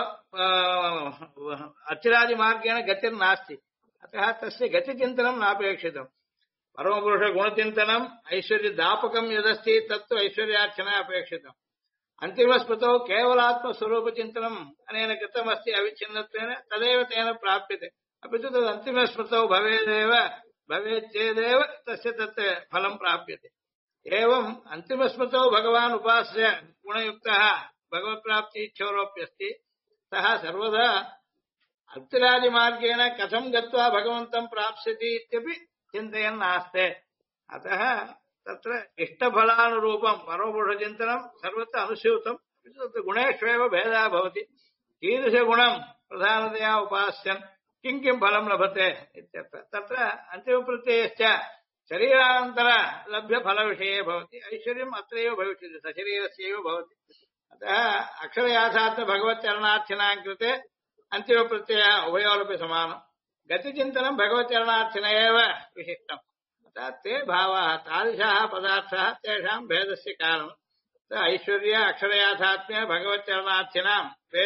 अर्चिरादिमार्गेण गतिर्नास्ति, अतः तस्य गतिचिन्तनं नापेक्षितम्। परमपुरुषगुणचिन्तनम् ऐश्वर्यदापकं यदस्ति तत्तु ऐश्वर्यार्चना अपेक्षितम्। अन्तिमस्मृतौ केवलात्मस्वरूपचिन्तनम् अनेन कृतमस्ति अविच्छिन्नत्वेन तदेव तेन प्राप्यते। अपि तु तद् अन्तिमस्मृतौ भवेत् चेदेव तस्य तत् फलं प्राप्यते। एवम् अन्तिमस्मृतौ भगवान् उपास्य गुणयुक्तः भगवत्प्राप्तीच्छोरोऽप्यस्ति। सः सर्वदा अर्चिरादिमार्गेण कथं गत्वा भगवन्तं प्राप्स्यति इत्यपि चिन्तयन् आस्ते। अतः तत्र इष्टफलानुरूपं परमपुरुषचिन्तनं सर्वत्र अनुस्यूतं। तत्र गुणेष्वेव भेदः भवति। कीदृशगुणं प्रधानतया उपास्यन् किं किं फलं लभते इत्यर्थः। तत्र अन्तिमप्रत्ययश्च शरीरान्तरलभ्यफलविषये भवति। ऐश्वर्यम् अत्रैव भविष्यति, सशरीरस्यैव भवति। अतः अक्षरयाथार्थ भगवच्चरणार्थिनां कृते अन्तिमप्रत्ययः उभयोरपि समानम्। गतिचिन्तनं भगवच्चरणार्थिन एव विशिष्टम्। अतः ते भावाः तादृशाः पदार्थाः तेषां भेदस्य कारणम्। ऐश्वर्य अक्षरयाथात्म्य भगवच्चरणार्थिनां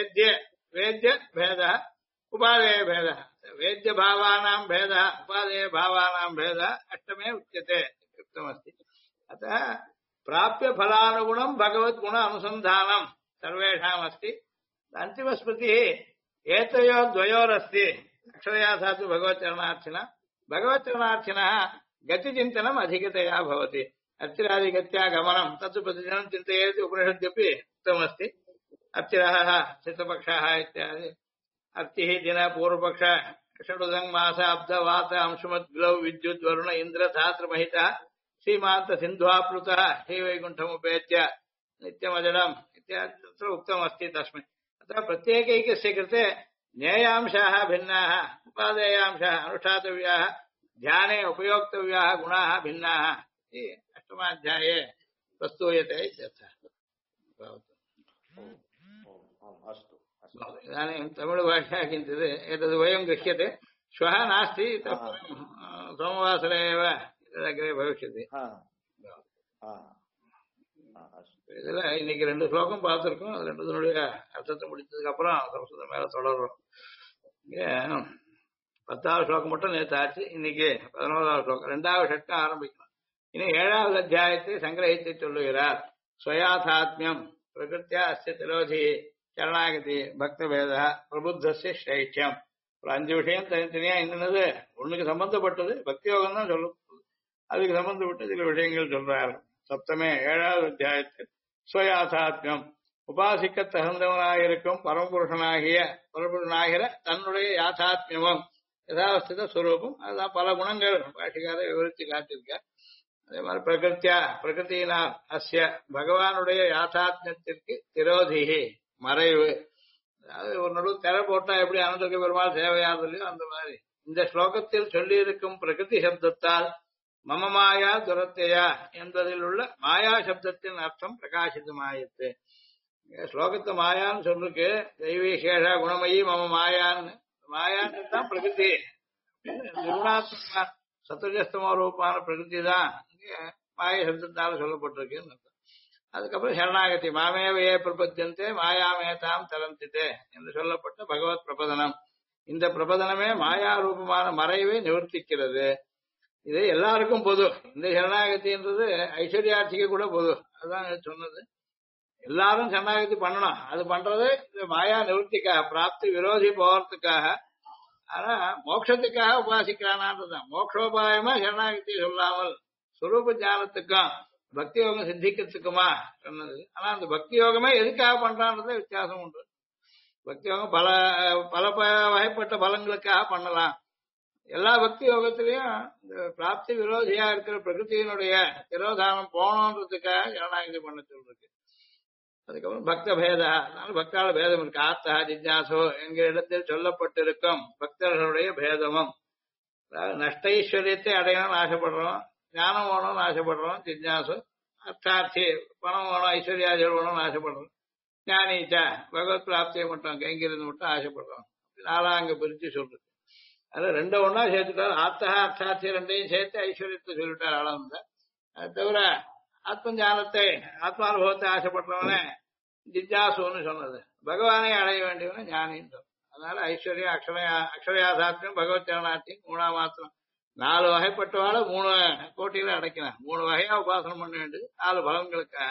वेद्यभेदः उपादेयभेदः। वेद्यभावानां भेदः उपादेयभावानां भेदः अष्टमे उच्यते उक्तमस्ति। अतः प्राप्यफलानुगुणं भगवद्गुण अनुसन्धानं सर्वेषामस्ति। अन्तिमस्मृतिः एतयोर्द्वयोरस्ति। अक्षरयाथात्म्य भगवच्चरणार्थिनः गतिचिन्तनम् अधिकतया भवति। अर्चिरादिगत्या गमनं तत्तु प्रतिदिनं चिन्तयेत् उपनिषद्यपि उक्तमस्ति। अर्चिरः चित्तपक्षः इत्यादि अर्चिः दिन पूर्वपक्ष षडुदङ् मास अब्ध वात अंशुमद्ग्लौ विद्युद् वरुण इन्द्र धातृमहितः श्रीमान्त सिन्ध्वाप्लुतः श्रीवैकुण्ठमुपेत्य नित्यमजडम् इत्यादि तत्र उक्तमस्ति तस्मिन् अत्र प्रत्येकैकस्य कृते ज्ञेयांशाः भिन्नाः उपादेयांशाः अनुष्ठातव्याः ध्याने उपयोक्तव्याः गुणाः भिन्नाः इति अष्टमाध्याये प्रस्तूयते इत्यर्थः। अस्तु इदानीं तमिळुभाषा किञ्चित् एतद् वयं गृह्यते श्वः नास्ति सोमवासरे एव अग्रे भविष्यति இதுல இன்னைக்கு 2 ஸ்லோகம் பார்த்திருக்கோம் அது 2 அர்த்தத்தை முடிச்சதுக்கு அப்புறம் சம்ஸ்கிருதம் மேல தொடர்றோம் 10வது ஸ்லோகம் மட்டும் நேற்று ஆச்சு இன்னைக்கு 11வது ஸ்லோகம் 2வது ஷட்கம் ஆரம்பிக்கணும் இனி 7வது அத்தியாயத்தை சங்கிரகித்து சொல்லுகிறார் ஸ்வயாதாத்மியம் பிரகிருத்தியா அஸ்ய திரோதி சரணாகதி பக்தபேத பிரபுத்தஸ்ய ஸ்ரைட்சியம் ஒரு 5 விஷயம் தனித்தனியா என்னது ஒண்ணுக்கு சம்பந்தப்பட்டது பக்தி யோகம் தான் சொல்லும் அதுக்கு சம்பந்தப்பட்ட சில விஷயங்கள் சொல்றாரு சப்தமே 7வது அத்தியாயத்தில் ஸ்வயாதாத்மியம் உபாசிக்க தகுந்தவனாயிருக்கும் பரமபுருஷனாகிற தன்னுடைய யாதாத்மியமும் யதாவஸ்தித ஸ்வரூபம் அதுதான் பல குணங்கள் பாஷிகார விவரித்து காட்டியிருக்கார் அதே மாதிரி பிரகிருத்தினால் அஸ்ய பகவானுடைய யாதாத்மியத்திற்கு திரோதிகி மறைவு அதாவது ஒரு நடுவு திரை போட்டா எப்படி அனந்தக பெருமாள் சேவையாதலையோ அந்த மாதிரி இந்த ஸ்லோகத்தில் சொல்லி இருக்கும் பிரகிருதி சப்தத்தால் மம மாயா துரத்தையா என்பதில் உள்ள மாயா சப்தத்தின் அர்த்தம் பிரகாசிதமாயிற்று ஸ்லோகத்தை மாயான்னு சொல்லுக்கு தெய்வீ சேஷ குணமயி மம மாயான்னு மாயான்னு தான் பிரகிருதி நிர்குணாத்ம சத்துஜஸ்தமோ ரூபான பிரகிருதி தான் மாய சப்தத்தால் சொல்லப்பட்டிருக்குன்னு அதுக்கப்புறம் சரணாகதி மாமேவையே பிரபத்தியந்தே மாயாமேதாம் தரந்தித்தே என்று சொல்லப்பட்ட பகவத் பிரபதனம் இந்த பிரபதனமே மாயா ரூபமான மறைவை நிவர்த்திக்கிறது இது எல்லாருக்கும் பொது இந்த சரணாகதின்றது ஐஸ்வர்யார்த்திக்கு கூட பொது அதுதான் சொன்னது எல்லாரும் சரணாகதி பண்ணணும் அது பண்றது இந்த மாயா நிவர்த்திக்காக பிராப்தி விரோதி போறதுக்காக ஆனா மோட்சத்துக்காக உபாசிக்கிறானான்றதுதான் மோட்சோபாயமா சரணாகதி சொல்லாமல் சுரூப ஞானத்துக்கும் பக்தி யோகம் சித்திக்கிறதுக்குமா சொன்னது ஆனா அந்த பக்தி யோகமே எதுக்காக பண்றான்றத வித்தியாசம் உண்டு பக்தி யோகம் பல பல வகைப்பட்ட பலங்களுக்காக பண்ணலாம் எல்லா பக்தி யோகத்திலையும் இந்த பிராப்தி விரோதியா இருக்கிற பிரகிருத்தியினுடைய திரோதானம் போனோன்றதுக்காக சரணாகதி பண்ண சொல்லிருக்கு அதுக்கப்புறம் பக்த பேதா அதனால பக்தால பேதம் இருக்கு ஆத்தா ஜிஜ்ஞாசோ என்கிற இடத்தில் சொல்லப்பட்டிருக்கும் பக்தர்களுடைய பேதமும் அதாவது நஷ்டைஸ்வரியத்தை அடையணும்னு ஆசைப்படுறோம் ஞானம் வேணும்னு ஆசைப்படுறோம் ஜிஜ்ஞாசு அர்த்தார்த்தி பணம் வேணும் ஐஸ்வர்யாதிகள் வேணும்னு ஆசைப்படுறோம் ஞானிச்சா பகவத் பிராப்தியை மட்டும் கைங்கிறது மட்டும் ஆசைப்படுறோம் நாலாங்க பிரிச்சு சொல்றது அது 2 ஒன்னா சேர்த்துட்டாரு ஆத்தா அர்த்தார்த்தி 2ஐயும் சேர்த்து ஐஸ்வர்யத்தை சொல்லிட்டார் அளவுல அது தவிர ஆத்ம ஞானத்தை ஆத்மானுபவத்தை ஆசைப்படுறவனே ஜிஜ்ஞாசுன்னு சொன்னது பகவானை அடைய வேண்டியவன ஞானின்னு சொன்ன அதனால ஐஸ்வர்யம் அக்ஷரயாதாத்மியம் பகவத் சரணார்த்தி 3ஆம் மாத்திரம் 4 வகைப்பட்டவால 3 கோட்டியில அடைக்கலாம் 3 வகையா உபாசனம் பண்ண வேண்டியது 4 பலன்களுக்கு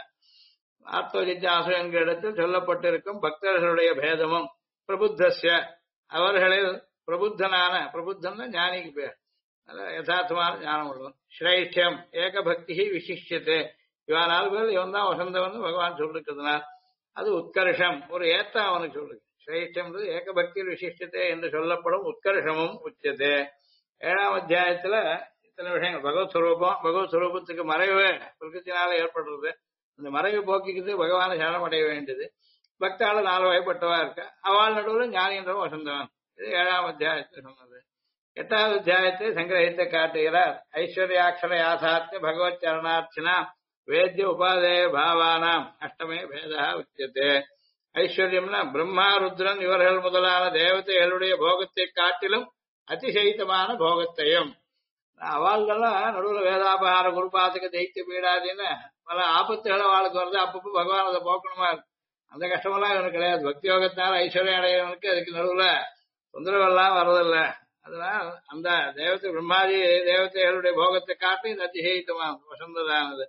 ஆத்ம ஜிஜ்ஞாசு என்கிற இடத்தில் சொல்லப்பட்டிருக்கும் பக்தர்களுடைய பேதமும் பிரபுத்தஸ்ய அவர்களில் பிரபுத்தனான பிரபுத்தன் ஞானிக்கு பேர் யதார்த்தமான ஞானம் உள்ளவன் ஸ்ரைஷ்டியம் ஏக பக்தி விசிஷ்யத்தை இவன் 4 பேர் இவன் தான் வசந்தவன் பகவான் சொல்லிருக்கிறதுனால் அது உத்கர்ஷம் ஒரு ஏத்தம் அவனுக்கு சொல்லுது ஸ்ரைஷ்டியம் ஏக பக்தி விசிஷ்யத்தை என்று சொல்லப்படும் உத்கர்ஷமும் உச்சதே 7ஆம் அத்தியாயத்துல இத்தனை விஷயங்கள் பகவத் ஸ்வரூபத்துக்கு மறைவு பிரகிருத்தினால ஏற்படுறது அந்த மறைவு போக்கிக்கிறது பகவானை சரணமடைய வேண்டியது பக்தால 4 வகைப்பட்டவா இருக்க அவள் நடுவில் ஞானின்றவன் வசந்தவன் இது 7ஆம் அத்தியாயத்தை சொன்னது 8வது அத்தியாயத்தை சங்கிரகித்த காட்டுகிறார் ஐஸ்வர்யாட்சர யாதார்த்த பகவத் சரணார்த்தினா வேத்திய உபாதேய பாவானாம் அஷ்டமே பேதா உச்சதே ஐஸ்வர்யம்னா பிரம்மா ருத்ரன் இவர்கள் முதலான தேவதைகளுடைய போகத்தை காட்டிலும் அதிசயித்தமான போகத்தையும் அவள்கெல்லாம் நடுவில் வேதாபகார குருபாத்துக்கு தைத்திய பீடாதின்னு பல ஆபத்துகளை வாழ்க்கை வருது அப்பப்போ பகவான் அதை போக்கணுமா அந்த கஷ்டமெல்லாம் இவனுக்கு கிடையாது பக்தி யோகத்தினால ஐஸ்வர்யம் அடையவனுக்கு அதுக்கு நடுவுல தொந்தரவெல்லாம் வர்றதில்ல அதனால் அந்த தேவத்தை பிரம்மாதி தேவதைகளுடைய போகத்தை காட்டி இந்த அதிசயித்தமான வசந்ததானது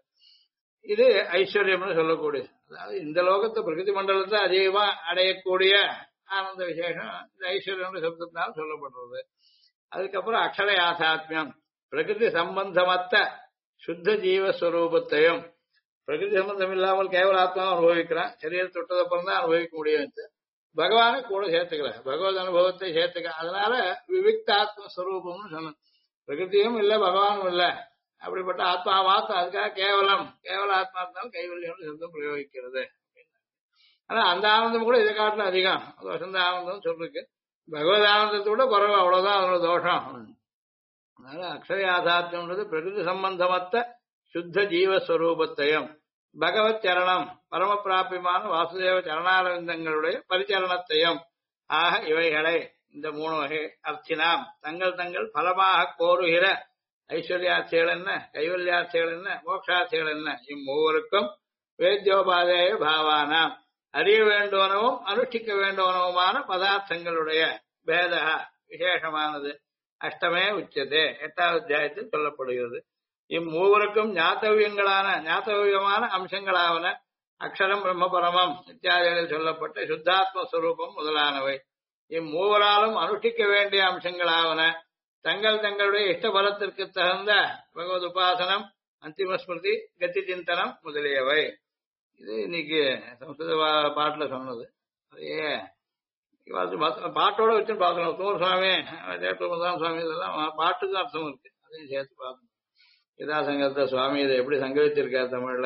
இது ஐஸ்வர்யம்னு சொல்லக்கூடியது அதாவது இந்த லோகத்தை பிரகிருதி மண்டலத்தை அதிகமா அடையக்கூடிய ஆனந்த விசேஷம் இந்த ஐஸ்வர்யம் சப்தத்தினால் சொல்லப்படுறது அதுக்கப்புறம் அக்ஷர யாதாத்மியம் பிரகிருதி சம்பந்தமற்ற சுத்த ஜீவஸ்வரூபத்தையும் பிரகிருதி சம்பந்தம் இல்லாமல் கேவல ஆத்மா அனுபவிக்கிறான். சரீரம் தொட்டதப்புறம் தான் அனுபவிக்க முடியும். பகவானை கூட சேர்த்துக்கிறார், பகவத் அனுபவத்தை சேர்த்துக்க. அதனால விவிக்த ஆத்மஸ்வரூபம்னு சொன்ன. பிரகிருதியும் இல்லை, பகவானும் இல்லை, அப்படிப்பட்ட ஆத்மா மாத்திரம். அதுக்காக கேவல ஆத்மா இருந்தாலும் கைவல்யம் சப்தம் பிரயோகிக்கிறது. ஆனா அந்த ஆனந்தம் கூட இதை காட்டிலும் அதிகம். அது வசந்த ஆனந்தம் சொல்லிருக்கு. பகவத் ஆனந்தத்தை விட குறைவு, அவ்வளவுதான் அதோட தோஷம். அதனால அக்ஷயாதாத்யம்ன்றது பிரகிருதி சம்பந்தமற்ற சுத்த ஜீவஸ்வரூபத்தையும் பகவத் சரணம் பரமபிராபியமான வாசுதேவ சரணாரவிந்தங்களுடைய பரிச்சரணத்தையும் ஆக இவைகளை இந்த 3 வகை அர்ச்சினாம் தங்கள் பலமாக கோருகிற ஐஸ்வர்யாட்சிகள் என்ன, கைவல்யாட்சிகள் என்ன, மோட்சாட்சிகள் என்ன, இம்மூவருக்கும் வேத்யோபாதேய பாவானாம் அறிய வேண்டுவனவும் அனுஷ்டிக்க வேண்டுவனவுமான பதார்த்தங்களுடைய பேத விசேஷமானது அஷ்டமே உச்சதே 8வது அத்தியாயத்தில் சொல்லப்படுகிறது. இம்மூவருக்கும் ஞாத்தவியமான அம்சங்களாவன அக்ஷரம் பிரம்மபரமம் இத்தியாதிகளில் சொல்லப்பட்ட சுத்தாத்மஸ்வரூபம் முதலானவை. இம்மூவராலும் அனுஷ்டிக்க வேண்டிய அம்சங்களாவன தங்களுடைய இஷ்டபலத்திற்கு தகுந்த பகவத் உபாசனம், அந்திம ஸ்மிருதி, கத்தி சிந்தனம் முதலியவை. இது இன்னைக்கு சம்ஸ்கிருத பாட்டுல சொன்னது. அதையே பாட்டோட வச்சு பார்க்கணும். தூர் சுவாமி, தேப்பதான் சுவாமி, இதெல்லாம் பாட்டுக்கு அர்த்தம் இருக்கு, அதையும் சேர்த்து பார்க்கணும். கீதாசங்கத்தை சுவாமி இதை எப்படி சங்கரிச்சிருக்கார் தமிழ்ல.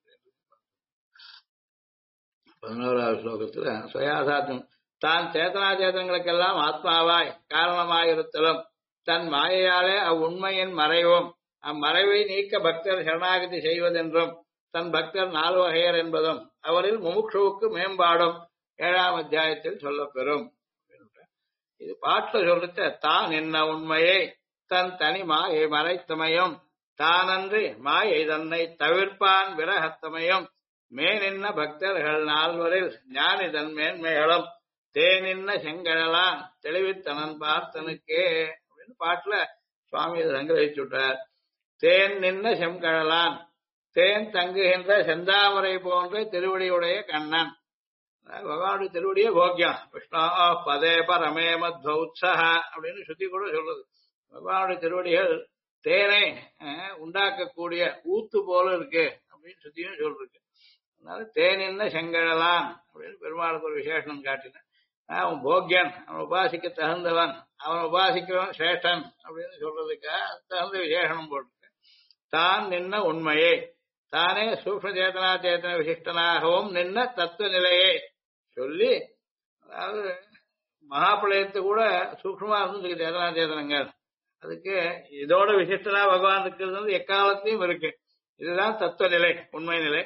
11வது ஸ்லோகத்துல சுயாசாத்யம் தான் சேத்தனா சேதனங்களுக்கெல்லாம் ஆத்மாவாய் காரணமாயிருத்தலும் தன் மாயையாலே அவ்வுண்மையின் மறைவும் அம்மறைவை நீக்க பக்தர் சரணாகதி செய்வதென்றும் தன் பக்தர் 4 வகையர் என்பதும் அவரில் முமுட்சுவுக்கு மேம்பாடும் 7ஆம் அத்தியாயத்தில் சொல்லப்பெறும். இது பாட்டுல சொல்லிட்ட தான் என்ன உண்மையை தன் தனி மாயை மறைத்தமையும் தானன்றி மாயை தன்னை தவிர்ப்பான் விரகத்தமையும் மேனின்ன பக்தர்கள் 4வரில் ஞானி தன் மேன்மைகளும் தேனின்ன செங்கழலான் தெளிவித்தனன் பார்த்தனுக்கே அப்படின்னு பாட்டுல சுவாமி இதை சங்கிரகிச்சு விட்டார். தேன் நின்ன செங்கழலான், தேன் தங்குகின்ற செந்தாமரை போன்ற திருவடியுடைய கண்ணன். பகவானுடைய திருவடியே போக்கியம். விஷ்ணா பதே பரமே மத்வௌத்ஸஹ அப்படின்னு சுத்தி கூட சொல்றது. பகவானுடைய திருவடிகள் தேனை உண்டாக்கக்கூடிய ஊத்து போல இருக்கு அப்படின்னு சுத்தியும் சொல்லிருக்கு. அதனால தேனின்ன செங்கழலான் அப்படின்னு பெருமாளுக்கு ஒரு விசேஷம் காட்டின. அவன் போக்கியன், அவன் உபாசிக்க தகுந்தவன், அவன் உபாசிக்கிறவன் சிரேஷ்டன் அப்படின்னு சொல்றதுக்காக தகுந்த விசேஷனம் போட்டிருக்கு. தான் நின்ன உண்மையை, தானே சூக்ஷ்ம சேத்தனா சேத்தன விசிஷ்டனாகவும் நின்ன தத்துவ நிலையை சொல்லி, அதாவது மகாபிளயத்து கூட சூக்ஷ்மா இருந்து சேத்தனா சேதனங்கள், அதுக்கு இதோட விசிஷ்டனா பகவான் இருக்கிறது எக்காலத்தையும் இருக்கு. இதுதான் தத்துவ நிலை, உண்மை நிலை.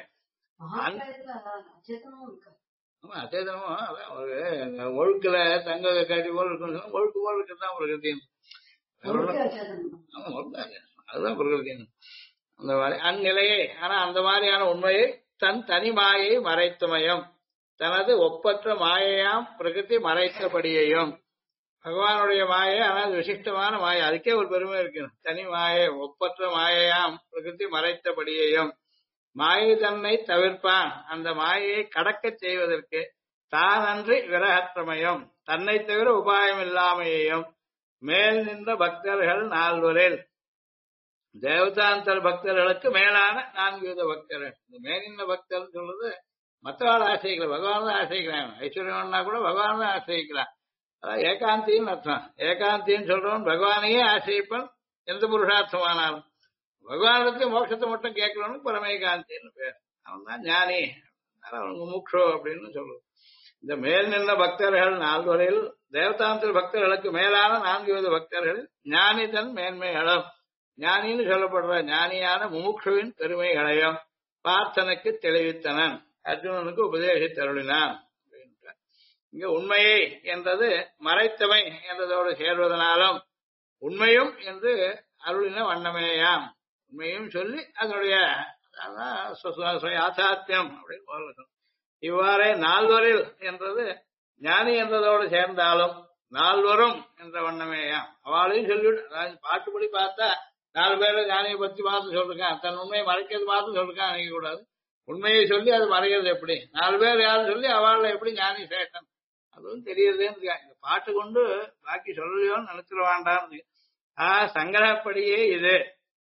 அச்சேதனமும் ஒழுக்குல தங்க காட்சி போல் இருக்கணும், ஒழுக்கு போல் இருக்கிறதுதான் பிரகிருதி. அதுதான் பிரகிருதி. அந்த மாதிரி அந்நிலையை, ஆனா அந்த மாதிரியான உண்மையை தன் தனி மாயை மறைத்தமையும் தனது ஒப்பற்ற மாயையாம் பிரகிருதி மறைத்தபடியையும், பகவானுடைய மாயை ஆனால் விசிஷ்டமான மாயை, அதுக்கே ஒரு பெருமை இருக்கு. தனி மாயை ஒப்பற்ற மாயையாம் பிரகிருதி மறைத்தபடியையும் மாயை தன்னை தவிர்ப்பான் அந்த மாயையை கடக்க செய்வதற்கு தானன்றி விரகற்றமையும் தன்னை தவிர உபாயம் இல்லாமையையும் மேல் நின்ற பக்தர்கள் 4வரில் தேவதாந்தர் பக்தர்களுக்கு மேலான 4 வித பக்தர்கள். இந்த மேலின பக்தர் சொல்றது மற்றவாள் ஆசிரிக்கலாம், பகவான் தான் ஆசிரிக்கிறான். ஐஸ்வர்யம்னா கூட பகவான் தான் ஆசிரிக்கலாம். அதான் ஏகாந்தின்னு அர்த்தம். ஏகாந்தின்னு சொல்றவன் பகவானையே ஆசிரிப்பன். எந்த புருஷார்த்தமானாலும் பகவானுக்கு மோட்சத்தை மட்டும் கேட்கிறவனுக்கு பரமேகாந்தின்னு பேர். அவன் தான் ஞானி, அவனுக்கு மூக்ஷோ அப்படின்னு சொல்லுவோம். இந்த மேல் நின்ற பக்தர்கள் 4வரில் தேவதாந்திர பக்தர்களுக்கு மேலான 4 வித பக்தர்கள் ஞானி தன் மேன்மைகளும், ஞானின்னு சொல்லப்படுற ஞானியான முமுட்சுவின் பெருமைகளையும் பார்த்தனுக்கு தெளிவித்தனன், அர்ஜுனனுக்கு உபதேசித்தருளினான். இங்க உண்மையை என்றது மறைத்தமை என்றதோடு சேர்வதனாலும் உண்மையும் என்று அருளின வண்ணமேயாம், உண்மையும் சொல்லி அதனுடைய யாத்தாத்தியம் அப்படின்னு இவ்வாறே 4வரில் என்றது ஞானி என்றதோடு சேர்ந்தாலும் 4வரும் என்ற வண்ணமேயாம். அவளையும் சொல்லிவிடு. அதாவது பாட்டுப்படி பார்த்தா 4 பேரை ஞானியை பத்தி பார்த்து சொல்லிருக்கான், தன் உண்மையை மறைக்கிறது பார்த்து சொல்லிருக்கான் நினைக்க கூடாது. உண்மையை சொல்லி அது மறைக்கிறது எப்படி, 4 பேர் யாரும் சொல்லி அவளை எப்படி ஞானி சேட்டன் அதுவும் தெரியுதுன்னு இந்த பாட்டு கொண்டு பாக்கி சொல்லலையோன்னு நினைச்சிட வேண்டாம். சங்கரப்படியே இது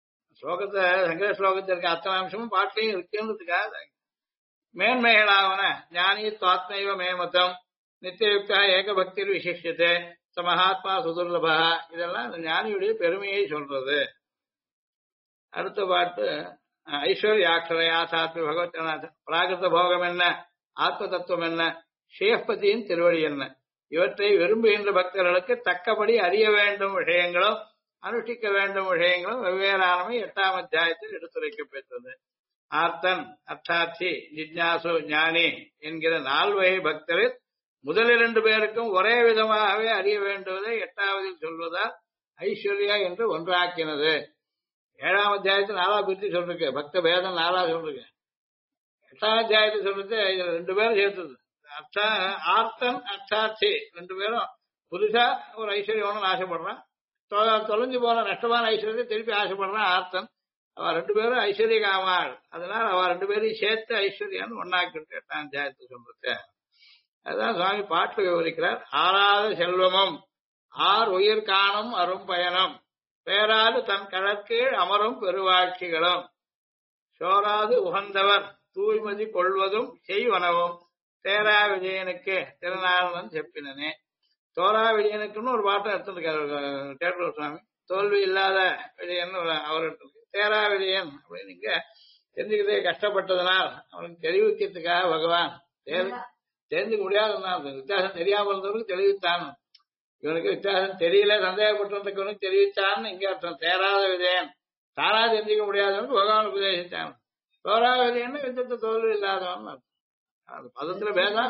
ஸ்லோகத்தை சங்கர ஸ்லோகத்தில் இருக்க அத்தனை அம்சமும் பாட்டிலையும் இருக்குன்றதுக்காக மேன்மைகளாவன ஞானி துவாத்மைவ மேமதம் நித்தியயுக்தா ஏகபக்திர் விசிஷ்யத்தை மகாத்மா சுதுர்லபா இதெல்லாம் இந்த ஞானியுடைய பெருமையை சொல்றது. அடுத்த பாட்டு ஐஸ்வர்யாட்சரையா சாத்வி பகவத்நாத் பிராகிருத போகம் என்ன, ஆத்ம தத்துவம் என்ன, ஷேஃபதியின் திருவடி என்ன, இவற்றை விரும்புகின்ற பக்தர்களுக்கு தக்கபடி அறிய வேண்டும் விஷயங்களும் அனுஷ்டிக்க வேண்டும் விஷயங்களும் வெவ்வேறானவை 8ஆம் அத்தியாயத்தில் எடுத்துரைக்கப்பெற்றது. ஆர்த்தன், அர்த்தார்த்தி, ஜிஜ்ஞாசு, ஞானி என்கிற 4 வகை பக்தரில் முதல் 2 பேருக்கும் ஒரே விதமாகவே அறிய வேண்டுவதை 8ஆவதில் சொல்வதால் ஐஸ்வர்யா என்று ஒன்றாக்கினது. 7ஆம் அத்தியாயத்தில் 4 பிரித்து சொல்லிருக்கு, பக்த பேதம் 4 சொல்லிருக்கு. 8ஆம் அத்தியாயத்தில் சொல்றது 2 பேரும் சேர்த்தது. ஆர்த்தன், அர்த்தார்த்தி 2 பேரும் புதுசா ஒரு ஐஸ்வர்யம் ஆசைப்படுறான், தொலைஞ்சு போன நஷ்டமான ஐஸ்வர்யத்தை திருப்பி ஆசைப்படுறான் ஆர்த்தன். அவ 2 பேரும் ஐஸ்வர்ய காமாள், அதனால அவ 2 பேரையும் சேர்த்து ஐஸ்வர்யான்னு ஒன்னாக்கிட்டு 8ஆம் அத்தியாயத்தில் சொல்றது. அதுதான் சுவாமி பாட்டு விவரிக்கிறார். ஆறாத செல்வமும் ஆர் உயிர் காணும் அரும் பயணம் பேராது தன் கடற்கீழ் அமரும் பெருவாட்சிகளும் சோராது உகந்தவர் தூய்மதி கொள்வதும் செய்வனவும் தேரா விஜயனுக்கு திருநாளன் செப்பினனே. தோரா விஜயனுக்குன்னு ஒரு பாட்டம் எடுத்துருக்காரு கேட்டூர் சுவாமி. தோல்வி இல்லாத விஜயன் அவர் எடுத்திருக்கு. தேரா விஜயன் அப்படின்னு இங்க தெரிஞ்சுக்கிட்டே கஷ்டப்பட்டதனால் அவனுக்கு தெரிவிக்கிறதுக்காக பகவான் தெரிஞ்சுக்க முடியாதுன்னா வித்தியாசம் தெரியாமல் இருந்தவனுக்கு தெரிவித்தான். இவனுக்கு வித்தியாசம் தெரியல சந்தேகப்பட்டிருந்தவனுக்கு தெரிவித்தான்னு இங்க அர்த்தம். தேராத விஜயன் தாரா தெரிஞ்சுக்க முடியாதவனுக்கு பகவானுக்கு உபதேசித்தான். தோரா விஜயன் யுத்தத்தை தோல்வி இல்லாதவன் அர்த்தம். அது பதத்துல பேதான்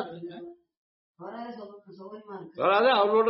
தோறாது அவரோட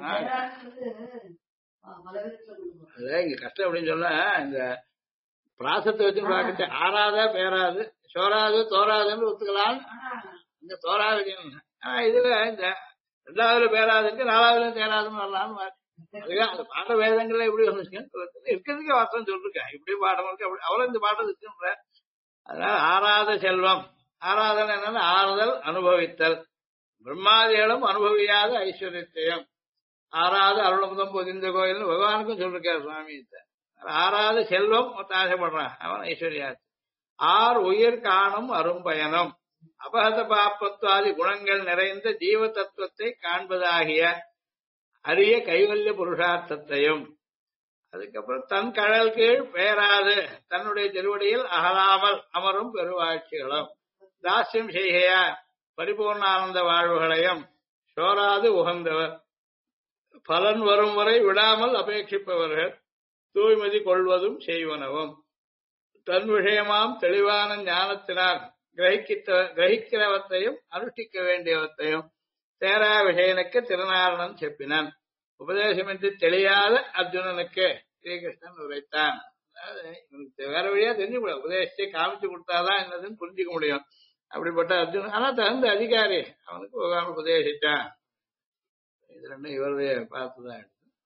இங்க கஷ்டம் அப்படின்னு சொன்னா இந்த பிராசத்தை வச்சு பார்க்க ஆறாத பேராது சோறாது தோறாதுன்னு ஒத்துக்கலாம். இந்த தோரா விஜயன் இதுல இந்த 2ஆவதுல பேராதுக்கு 4ஆவதுல தேராதுன்னு வரலான்னு அதுதான் அந்த பாட வேதங்கள்ல எப்படி இருக்கிறதுக்கு வார்த்தை சொல்லிருக்கேன். இப்படி பாடம் இருக்கு அப்படி அவரும் இந்த பாடம் இருக்குன்ற. அதனால ஆறாத செல்வம், ஆறாதல் என்னன்னா ஆறுதல் அனுபவித்தல், பிரம்மாதிகளும் அனுபவியாத ஐஸ்வர்யத்தையும் ஆறாத அருளமுதம் பொதிந்த கோயில்னு பகவானுக்கும் சொல்லிருக்காரு சுவாமி. ஆறாத செல்வம் ஆசைப்படுறான் அவன் ஐஸ்வர்யா. ஆர் உயிர் காணும் அரும்பயணம் அபகத பாப்பத்வாதி குணங்கள் நிறைந்த ஜீவ தத்துவத்தை காண்பதாகிய அரிய கைவல்ய புருஷார்த்தத்தையும் அதுக்கப்புறம் தன் கடல் கீழ் பெயராது தன்னுடைய திருவடியில் அகலாமல் அமரும் பெருவாட்சிகளும் தாஸ்யம் செய்கையா பரிபூர்ணானந்த வாழ்வுகளையும் சோராது உகந்தவர் பலன் வரும் வரை விடாமல் அபேட்சிப்பவர்கள் தூய்மதி கொள்வதும் செய்வனவும் தன் விஷயமாம் தெளிவான ஞானத்தினால் கிரகிக்கிறவற்றையும் அனுஷ்டிக்க வேண்டியவற்றையும் தேரா விஷயனுக்கு திருநாரணன் செப்பினான். உபதேசமின்றி தெரியாத அர்ஜுனனுக்கு ஸ்ரீகிருஷ்ணன் உரைத்தான். வேற வழியா தெரிஞ்சு முடியும், உபதேசத்தை காமிச்சு கொடுத்தாதான் என்னதுன்னு புரிஞ்சுக்க முடியும். அப்படிப்பட்ட அர்ஜுனன் ஆனா தகுந்த அதிகாரி அவனுக்கு உபதேசித்தான். இது ரெண்டும் இவருடைய பார்த்துதான்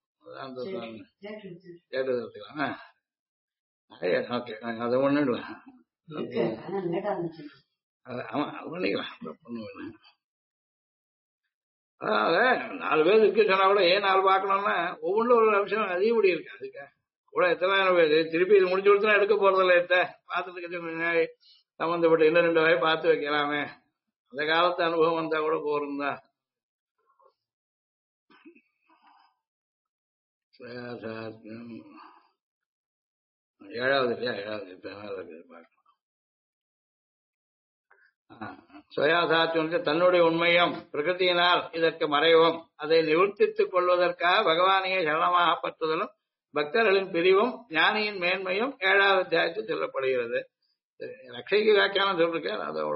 கேட்டுக்கலாம். ஓகே அதை ஒண்ணு ஆமா பண்ணிக்கலாம். அதாவது 4 பேர் இருக்கு சொன்னா கூட ஏன் 4 பார்க்கணும்னா ஒவ்வொன்றும் ஒரு அம்சம் அதிகப்படி இருக்கு. அதுக்கு கூட எத்தனை பேர் திருப்பி இது முடிஞ்சு கொடுத்தா எடுக்க போறதில்ல. பார்த்துட்டு சம்பந்தப்பட்ட இன்னும் 2 வகை பார்த்து வைக்கலாமே. அந்த காலத்து அனுபவம் வந்தா கூட போறதா. ஏழாவது இல்லையா, 7வது சுயாசாத்தியனுக்கு தன்னுடைய உண்மையும் பிரகிருத்தியினால் இதற்கு மறைவும் அதை நிவர்த்தித்துக் கொள்வதற்காக பகவானையே சரணமாக பற்றுதலும் பக்தர்களின் பிரிவும் ஞானியின் மேன்மையும் 7வது அத்தியாயத்தில் சொல்லப்படுகிறது. ரட்சைக்கு வியாக்கியானம் சொல்லிருக்கார். அதோட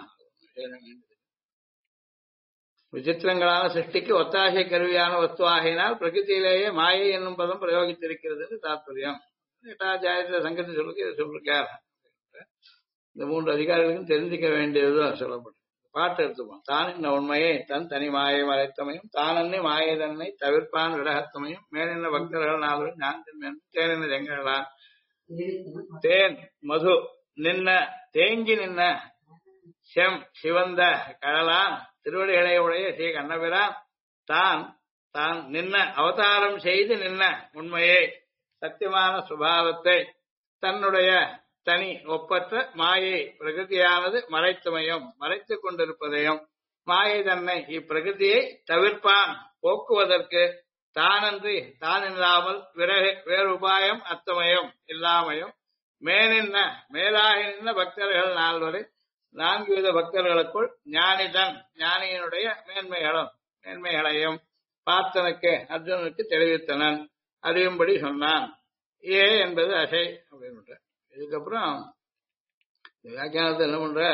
விசித்திரங்களான சிருஷ்டிக்கு ஒத்தாசை கருவியான வஸ்துவாகினால் பிரகிருத்தியிலேயே மாயை என்னும் பதம் பிரயோகித்திருக்கிறது தாத்பரியம். 8வது அத்தியாயத்தில் சங்கத்தை சொல்லுக்கு இதை சொல்லிருக்கார். இந்த 3 அதிகாரிகளுக்கும் தெரிஞ்சிக்க வேண்டியதுதான் சொல்லப்படும். பாட்டு எடுத்துப்போம். தான் என்ன உண்மையை தன் தனி மாயை மறைத்தமையும் தானன்னே மாயை தன்னை தவிர்ப்பான் விடகத்தமையும் மேலின பக்தர்கள் 4 ஞானத்தின் தேனின செங்கலான் தேன் மது நின்ன தேங்கி நின்ன செம் சிவந்த கடலான் திருவடிகளை உடைய ஸ்ரீ கண்ணபிரான் தான் தான் நின்ன அவதாரம் செய்து நின்ன உண்மையை சத்தியமான சுபாவத்தை தன்னுடைய தனி ஒப்பற்ற மாயை பிரகிருதியானது மறைத்தமையும் மறைத்துக் கொண்டிருப்பதையும் மாயை தன்னை இப்பிரகிருதியை தவிர்ப்பான் போக்குவதற்கு தானன்றி தான் இல்லாமல் வேறு உபாயம் அத்தமையும் இல்லாமையும் மேனின்ன மேலாக நின்ற பக்தர்கள் 4 4 வித பக்தர்களுக்குள் ஞானிதன் ஞானியினுடைய மேன்மைகளையும் பார்த்தனுக்கு அர்ஜுனனுக்கு தெரிவித்தனன் அறியும்படி சொன்னான். ஏ என்பது அசை அப்படின்னு. இதுக்கப்புறம் வியாக்கியானத்தை என்ன பண்ற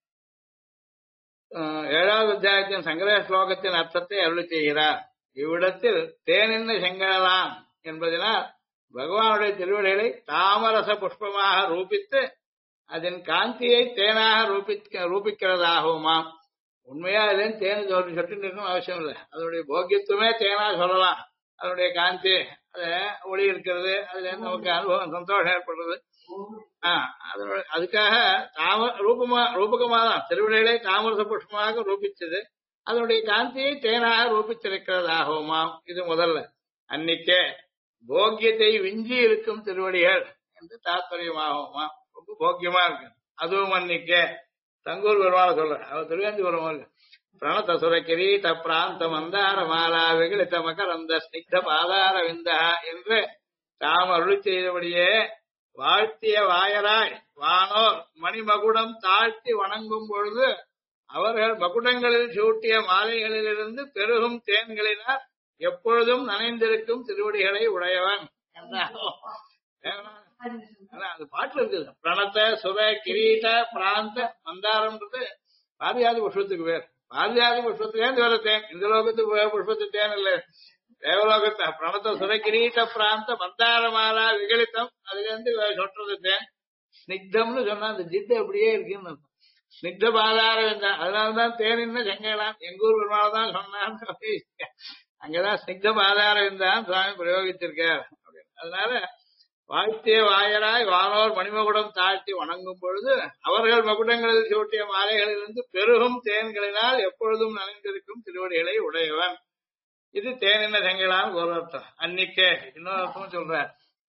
7வது அத்தியாயத்தின் சங்கரேஷ ஸ்லோகத்தின் அர்த்தத்தை அருளி செய்கிறார். இவ்விடத்தில் தேனின்ன செங்கலாம் என்பதனால் பகவானுடைய திருவடிகளை தாமரச புஷ்பமாக ரூபித்து அதன் காந்தியை தேனாக ரூபிக்கிறதாகுமாம். உண்மையா அதுலேயும் தேன் சொட்டு இருக்கணும் அவசியம் இல்லை. அதனுடைய போக்கியத்துவமே தேனா சொல்லலாம். அதனுடைய காந்தி அது ஒளி இருக்கிறது, அதுல இருந்து நமக்கு அனுபவம் சந்தோஷம் ஏற்படுறது. அதுக்காக ரூபகமா தான் திருவிழைகளை தாமரச புஷ்பமாக ரூபிச்சது. அதனுடைய காந்தியை தேனாக ரூபிச்சிருக்கிறதாகுமாம். இது முதல்ல. அன்னைக்கே போக்கியத்தை விஞ்சி இருக்கும் திருவடிகள் என்று தாத்பரியமாகுமா. ரொம்ப போக்கியமா இருக்கு. அதுவும் அன்னைக்கே தங்கூர் பெருமாளை சொல்ற அவர் திருவேந்தி பெருமாள் பிரணத சுரகிரீத பிராந்த மந்தார மாலா விகலித மகரந்த ஸ்னிக்த பாதார விந்தா என்று தாம் அருளி செய்தபடியே வாழ்த்திய வாயராய் வானோர் மணிமகுடம் தாழ்த்தி வணங்கும் பொழுது அவர்கள் மகுடங்களில் சூட்டிய மாலைகளிலிருந்து பெருகும் தேன்களினால் எப்பொழுதும் நனைந்திருக்கும் திருவடிகளை உடையவன் என்றாலும் அது பாட்டுல இருக்குது. பிரணத்த சுர கிரீட பிராந்த மந்தாரம்ன்றது பாரியாதி புஷ்பத்துக்கு பேர். பாரியாதி புஷ்பத்துக்கு வேற தேன். இந்த லோகத்துக்கு புஷ்பத்து தேன் இல்ல, தேவலோகத்தை பிரணத்த சுர கிரீட பிராந்த மந்தார மாலா விகலித்தம் அதுல இருந்து சொட்டுறது தேன். ஸ்னிக்தம்னு சொன்னா அந்த ஜித்து அப்படியே இருக்குன்னு ஸ்னிக்த பாதார வேண்டாம். அதனாலதான் தேனின்னு செங்கலாம் எங்கூர் பெருமாள் சொன்னான். அங்கதான் ஸ்னிக்த பாதார வேண்டாம் சுவாமி பிரயோகிச்சிருக்கார். அதனால வாழ்த்திய வாயராய் வானோர் மணிமகுடம் தாழ்த்தி வணங்கும் பொழுது அவர்கள் மகுடங்களில் சூட்டிய மாலைகளிலிருந்து பெருகும் தேன்களினால் எப்பொழுதும் நனைந்திருக்கும் திருவடிகளை உடையவன். இது தேனின்ன செங்கலாம் ஒரு அர்த்தம். அன்னிக்கே இன்னொரு அர்த்தம் சொல்ற.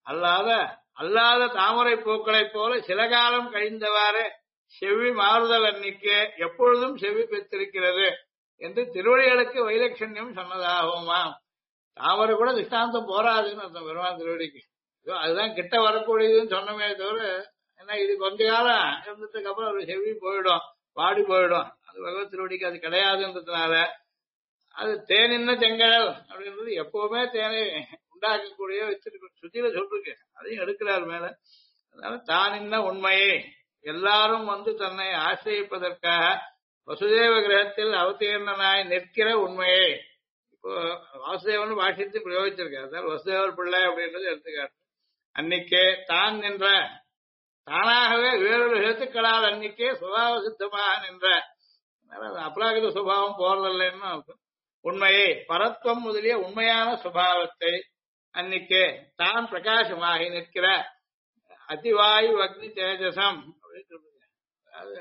அல்லாத தாமரை பூக்களை போல சில காலம் கழிந்தவாறு செவ்வி மாறுதல் அன்னிக்கே எப்பொழுதும் செவ்வி பெற்றிருக்கிறது என்று திருவடிகளுக்கு வைலட்சண்யம் சொன்னதாகுமா. தாமரை கூட திஷ்டாந்தம் போராதுன்னு அர்த்தம் பெருமாள் திருவடிக்கு. அதுதான் கிட்ட வரக்கூடியதுன்னு சொன்னமே தவிர ஏன்னா இது கொஞ்ச காலம் இருந்ததுக்கு அப்புறம் அது செவ்வி போயிடும், வாடி போயிடும். அது பகவத் திருவடிக்கு அது கிடையாதுன்றதுனால அது தேனின்ன செங்கல் அப்படின்றது எப்பவுமே தேனை உண்டாக்கக்கூடிய வச்சிருக்கு. சுத்தியில சொல்லிருக்கு, அதையும் எடுக்கிறார் மேல. அதனால தான் இன்ன உண்மையே எல்லாரும் வந்து தன்னை ஆசிரியப்பதற்காக வசுதேவ கிரகத்தில் அவதீர்ணனாய் நிற்கிற உண்மையே. இப்போ வாசுதேவன் பாஷ்யத்தை பிரயோகிச்சிருக்காரு. வசுதேவர் பிள்ளை அப்படின்றது எடுத்துக்காட்டு. அன்னைக்கே தான் நின்ற தானாகவே வேறொரு ஹேத்துக்களால் அன்னைக்கே சுபாவ சித்தமாக நின்ற அபராகித சுபாவம் போறதில்லைன்னு உண்மையை பரத்வம் முதலிய உண்மையான சுபாவத்தை அன்னைக்கே தான் பிரகாசமாகி நிற்கிற அதிவாயு அக்னி தேஜசம் அப்படின்னு. அது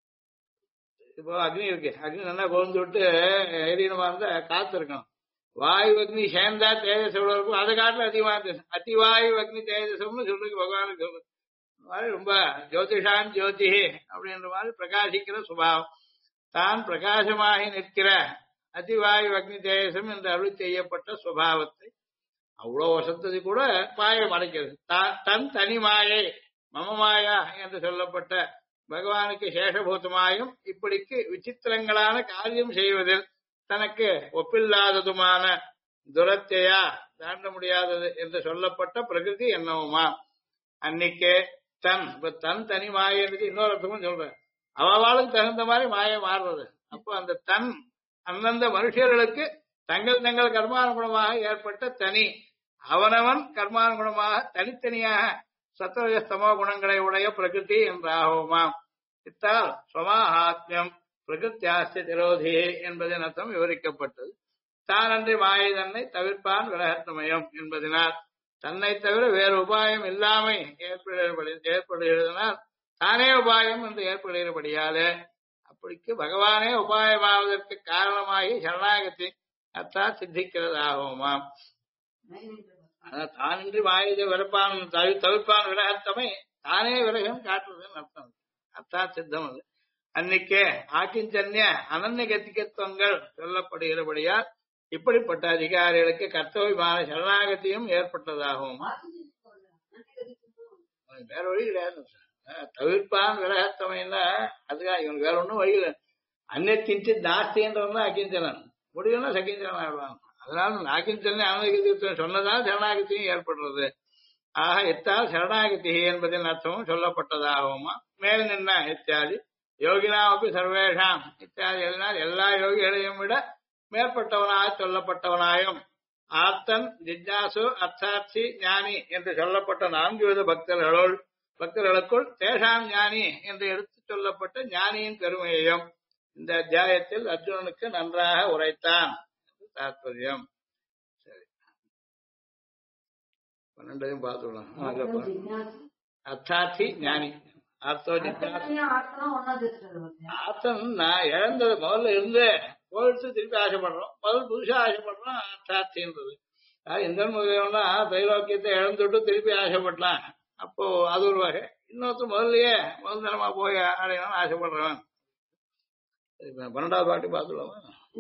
இப்போ அக்னி இருக்கு, அக்னி நல்லா கொழுந்து விட்டு எரியணுமா இருந்தா காத்து இருக்கணும். வாயு அக்னி சேர்ந்தா தேஜஸ் எவ்வளவு இருக்கும், அதை காட்டுல அதிகமா இருந்துச்சு. அதிவாயு அக்னி தேஜசம்னு சொல்லுங்க பகவானுக்கு சொல்லுது. இந்த மாதிரி ரொம்ப ஜோதிஷான் ஜோதி அப்படின்ற மாதிரி பிரகாசிக்கிற சுபாவம். தான் பிரகாசமாகி நிற்கிற அதிவாயு அக்னி தேஜசம் என்று அருள் செய்யப்பட்ட சுபாவத்தை அவ்வளவு வசத்தது கூட மாயம் அடைக்கிறது. தன் தனி மாயை மமமாயா என்று சொல்லப்பட்ட பகவானுக்கு சேஷபூதமாயும் இப்படிக்கு விசித்திரங்களான காரியம் செய்வதில் தனக்கு ஒப்பில்லாததுமான துரத்தையா தாண்ட முடியாதது என்று சொல்லப்பட்ட பிரகிருதி என்னவுமா. அன்னைக்கே தன் தனி மாயன்றது இன்னொரு அர்த்தமும் சொல்றேன். அவளுக்கு தகுந்த மாதிரி மாயை மாறுறது. அப்போ அந்த தன் அந்தந்த மனுஷர்களுக்கு தங்கள் தங்கள் கர்மானுகுணமாக ஏற்பட்ட தனி அவனவன் கர்மானுகுணமாக தனித்தனியாக சத்வஜஸ்தமோ குணங்களை உடைய பிரகிருதி என்றாகுமாம். இத்தால் ஸ்வமாஹாத்மியம் பிரகிருத்தியாஸ்ய திரோதி என்பதன் அர்த்தம் விவரிக்கப்பட்டது. தானன்றி மாயை தன்னை தவிர்ப்பான் விரகத்தமயம் என்பதனால் தன்னை தவிர வேறு உபாயம் இல்லாமை ஏற்படுகிறதுனால் தானே உபாயம் என்று ஏற்படுகிறபடியாலே அப்படிக்கு பகவானே உபாயமாவதற்கு காரணமாகி சரணாகதி அர்த்தா சித்திக்கிறதாகுமாம். தானின்றி மாயை விரப்பான் தவிர்ப்பான் விரகத்தமை தானே விரகம் காட்டுறதுன்னு அர்த்தம். அர்த்தா சித்தம் அது. அன்னைக்கே ஆக்கிஞ்சன்ய அனன்ய கத்திகத்துவங்கள் சொல்லப்படுகிறபடியால் இப்படிப்பட்ட அதிகாரிகளுக்கு கர்த்தவியமான சரணாகதியும் ஏற்பட்டதாகவும் வேற வழி கிடையாது. தவிர்ப்பான் விரகத்தமைன்னா அதுக்காக இவனுக்கு வேற ஒன்றும் வழி இல்லை. அந்நியத்தின் நாஸ்தின்றவன் அக்கிஞ்சனன் முடியும்னா சக்கிஞ்சனன் ஆடுவான். அதனால நாக்கிஞ்சனே அனன்ய சொன்னதால் சரணாகதியும் ஏற்படுறது. ஆக இத்தால் சரணாகதி என்பதின் அர்த்தமும் சொல்லப்பட்டதாகுமா. மேல் நின்ன இத்தியாதி யோகினாவுக்கு சர்வேஷாம் இத்தியாதி எழுதினால் எல்லா யோகிகளையும் விட மேற்பட்டவனாக சொல்லப்பட்டவனாயும் ஆர்த்தன் ஜிஜ்ஞாசு அர்த்தார்த்தி ஞானி என்று சொல்லப்பட்ட 4 வித பக்தர்களுக்குள் தேசாம் ஞானி என்று எடுத்து சொல்லப்பட்ட ஞானியின் பெருமையையும் இந்த அத்தியாயத்தில் அர்ஜுனனுக்கு நன்றாக உரைத்தான் தாற்பயம். சரி, 12 பார்த்துக்கலாம். அர்த்தார்த்தி ஞானி அர்த்தோ ஜிஜ்ஞாசு அர்த்தம் நான் இழந்தது முதல்ல இருந்து போயிட்டு திருப்பி ஆசைப்படுறோம். முதல் புதுசா ஆசைப்படுறோம் அர்த்தார்த்தின்றது. இந்திரன் முதலியவனா தைலோக்கியத்தை இழந்துட்டு திருப்பி ஆசைப்படலாம். அப்போ அது ஒரு வகை. இன்னொருத்தர் முதல்லயே முதல் தரமா போய் அடையணும்னு ஆசைப்படுறவன். 12வது பாட்டி பார்த்துக்கலாமா.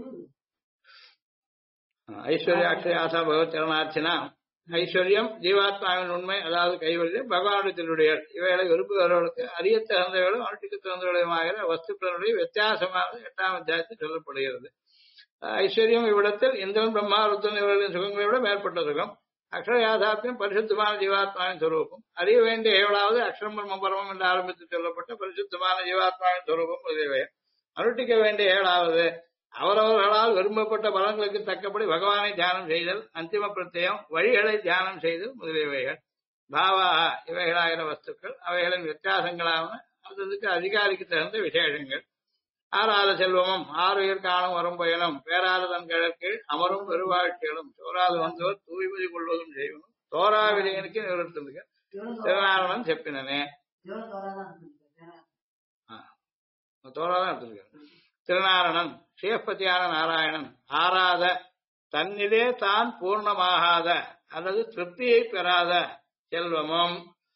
ஐஸ்வர்யாட்சய ஆசா பகவத் சரணார்ச்சனா. ஐஸ்வர்யம் ஜீவாத்மாவின் உண்மை, அதாவது கைவல்யம் பகவானுடைய திருவுடையல். இவைகளை விரும்புகிறவர்களுக்கு அறிய தகுந்தவர்களும் அனுஷ்டிக்க தகுந்தவர்களுமாகிற வஸ்துக்களுடைய வித்தியாசமாக 8ஆம் அத்தியாயத்தில் சொல்லப்படுகிறது. ஐஸ்வர்யம் இவ்விடத்தில் இந்திரன் பிரம்மா ருத்ரன் இவர்களின் சுகங்களை விட மேற்பட்ட சுகம். அக்ஷரயாதாத்மியம் பரிசுத்தமான ஜீவாத்மாவின் சொரூபம். அறிய வேண்டிய எவ்வளவு அக்ஷரம் பிரம்ம பரமம் என்று ஆரம்பித்து சொல்லப்பட்ட பரிசுத்தமான ஜீவாத்மாவின் சொரூபம் முதலியவை. அனுஷ்டிக்க வேண்டிய 7வது அவரவர்களால் விரும்பப்பட்ட பலன்களுக்கு தக்கபடி பகவானை தியானம் செய்தல். அந்திம பிரத்யம் வழிகளை தியானம் செய்தல் முதலியவைகள். பாவா இவைகளாகிற வஸ்துக்கள் அவைகளின் வித்தியாசங்களான அதுக்கு அதிகாரிக்கு தகுந்த விசேஷங்கள். 6வது செல்வமும் 6 உயிர் காணும் வரும் பயனும் பேராத தன் கிழக்கு அமரும் பெருவாழ்ச்சிகளும் சோராது வந்தவர் தூய்மதி கொள்வதும் செய்வனும் தோரா விஜயனுக்கு நிவர்த்திருக்க திருநாரணன் செப்பினனே. தோராதான் எடுத்திருக்க. திருநாரணன் சிவபதியான நாராயணன் ஆராத தன்னிலே தான் பூர்ணமாகாத அல்லது திருப்தியை பெறாத செல்வமும்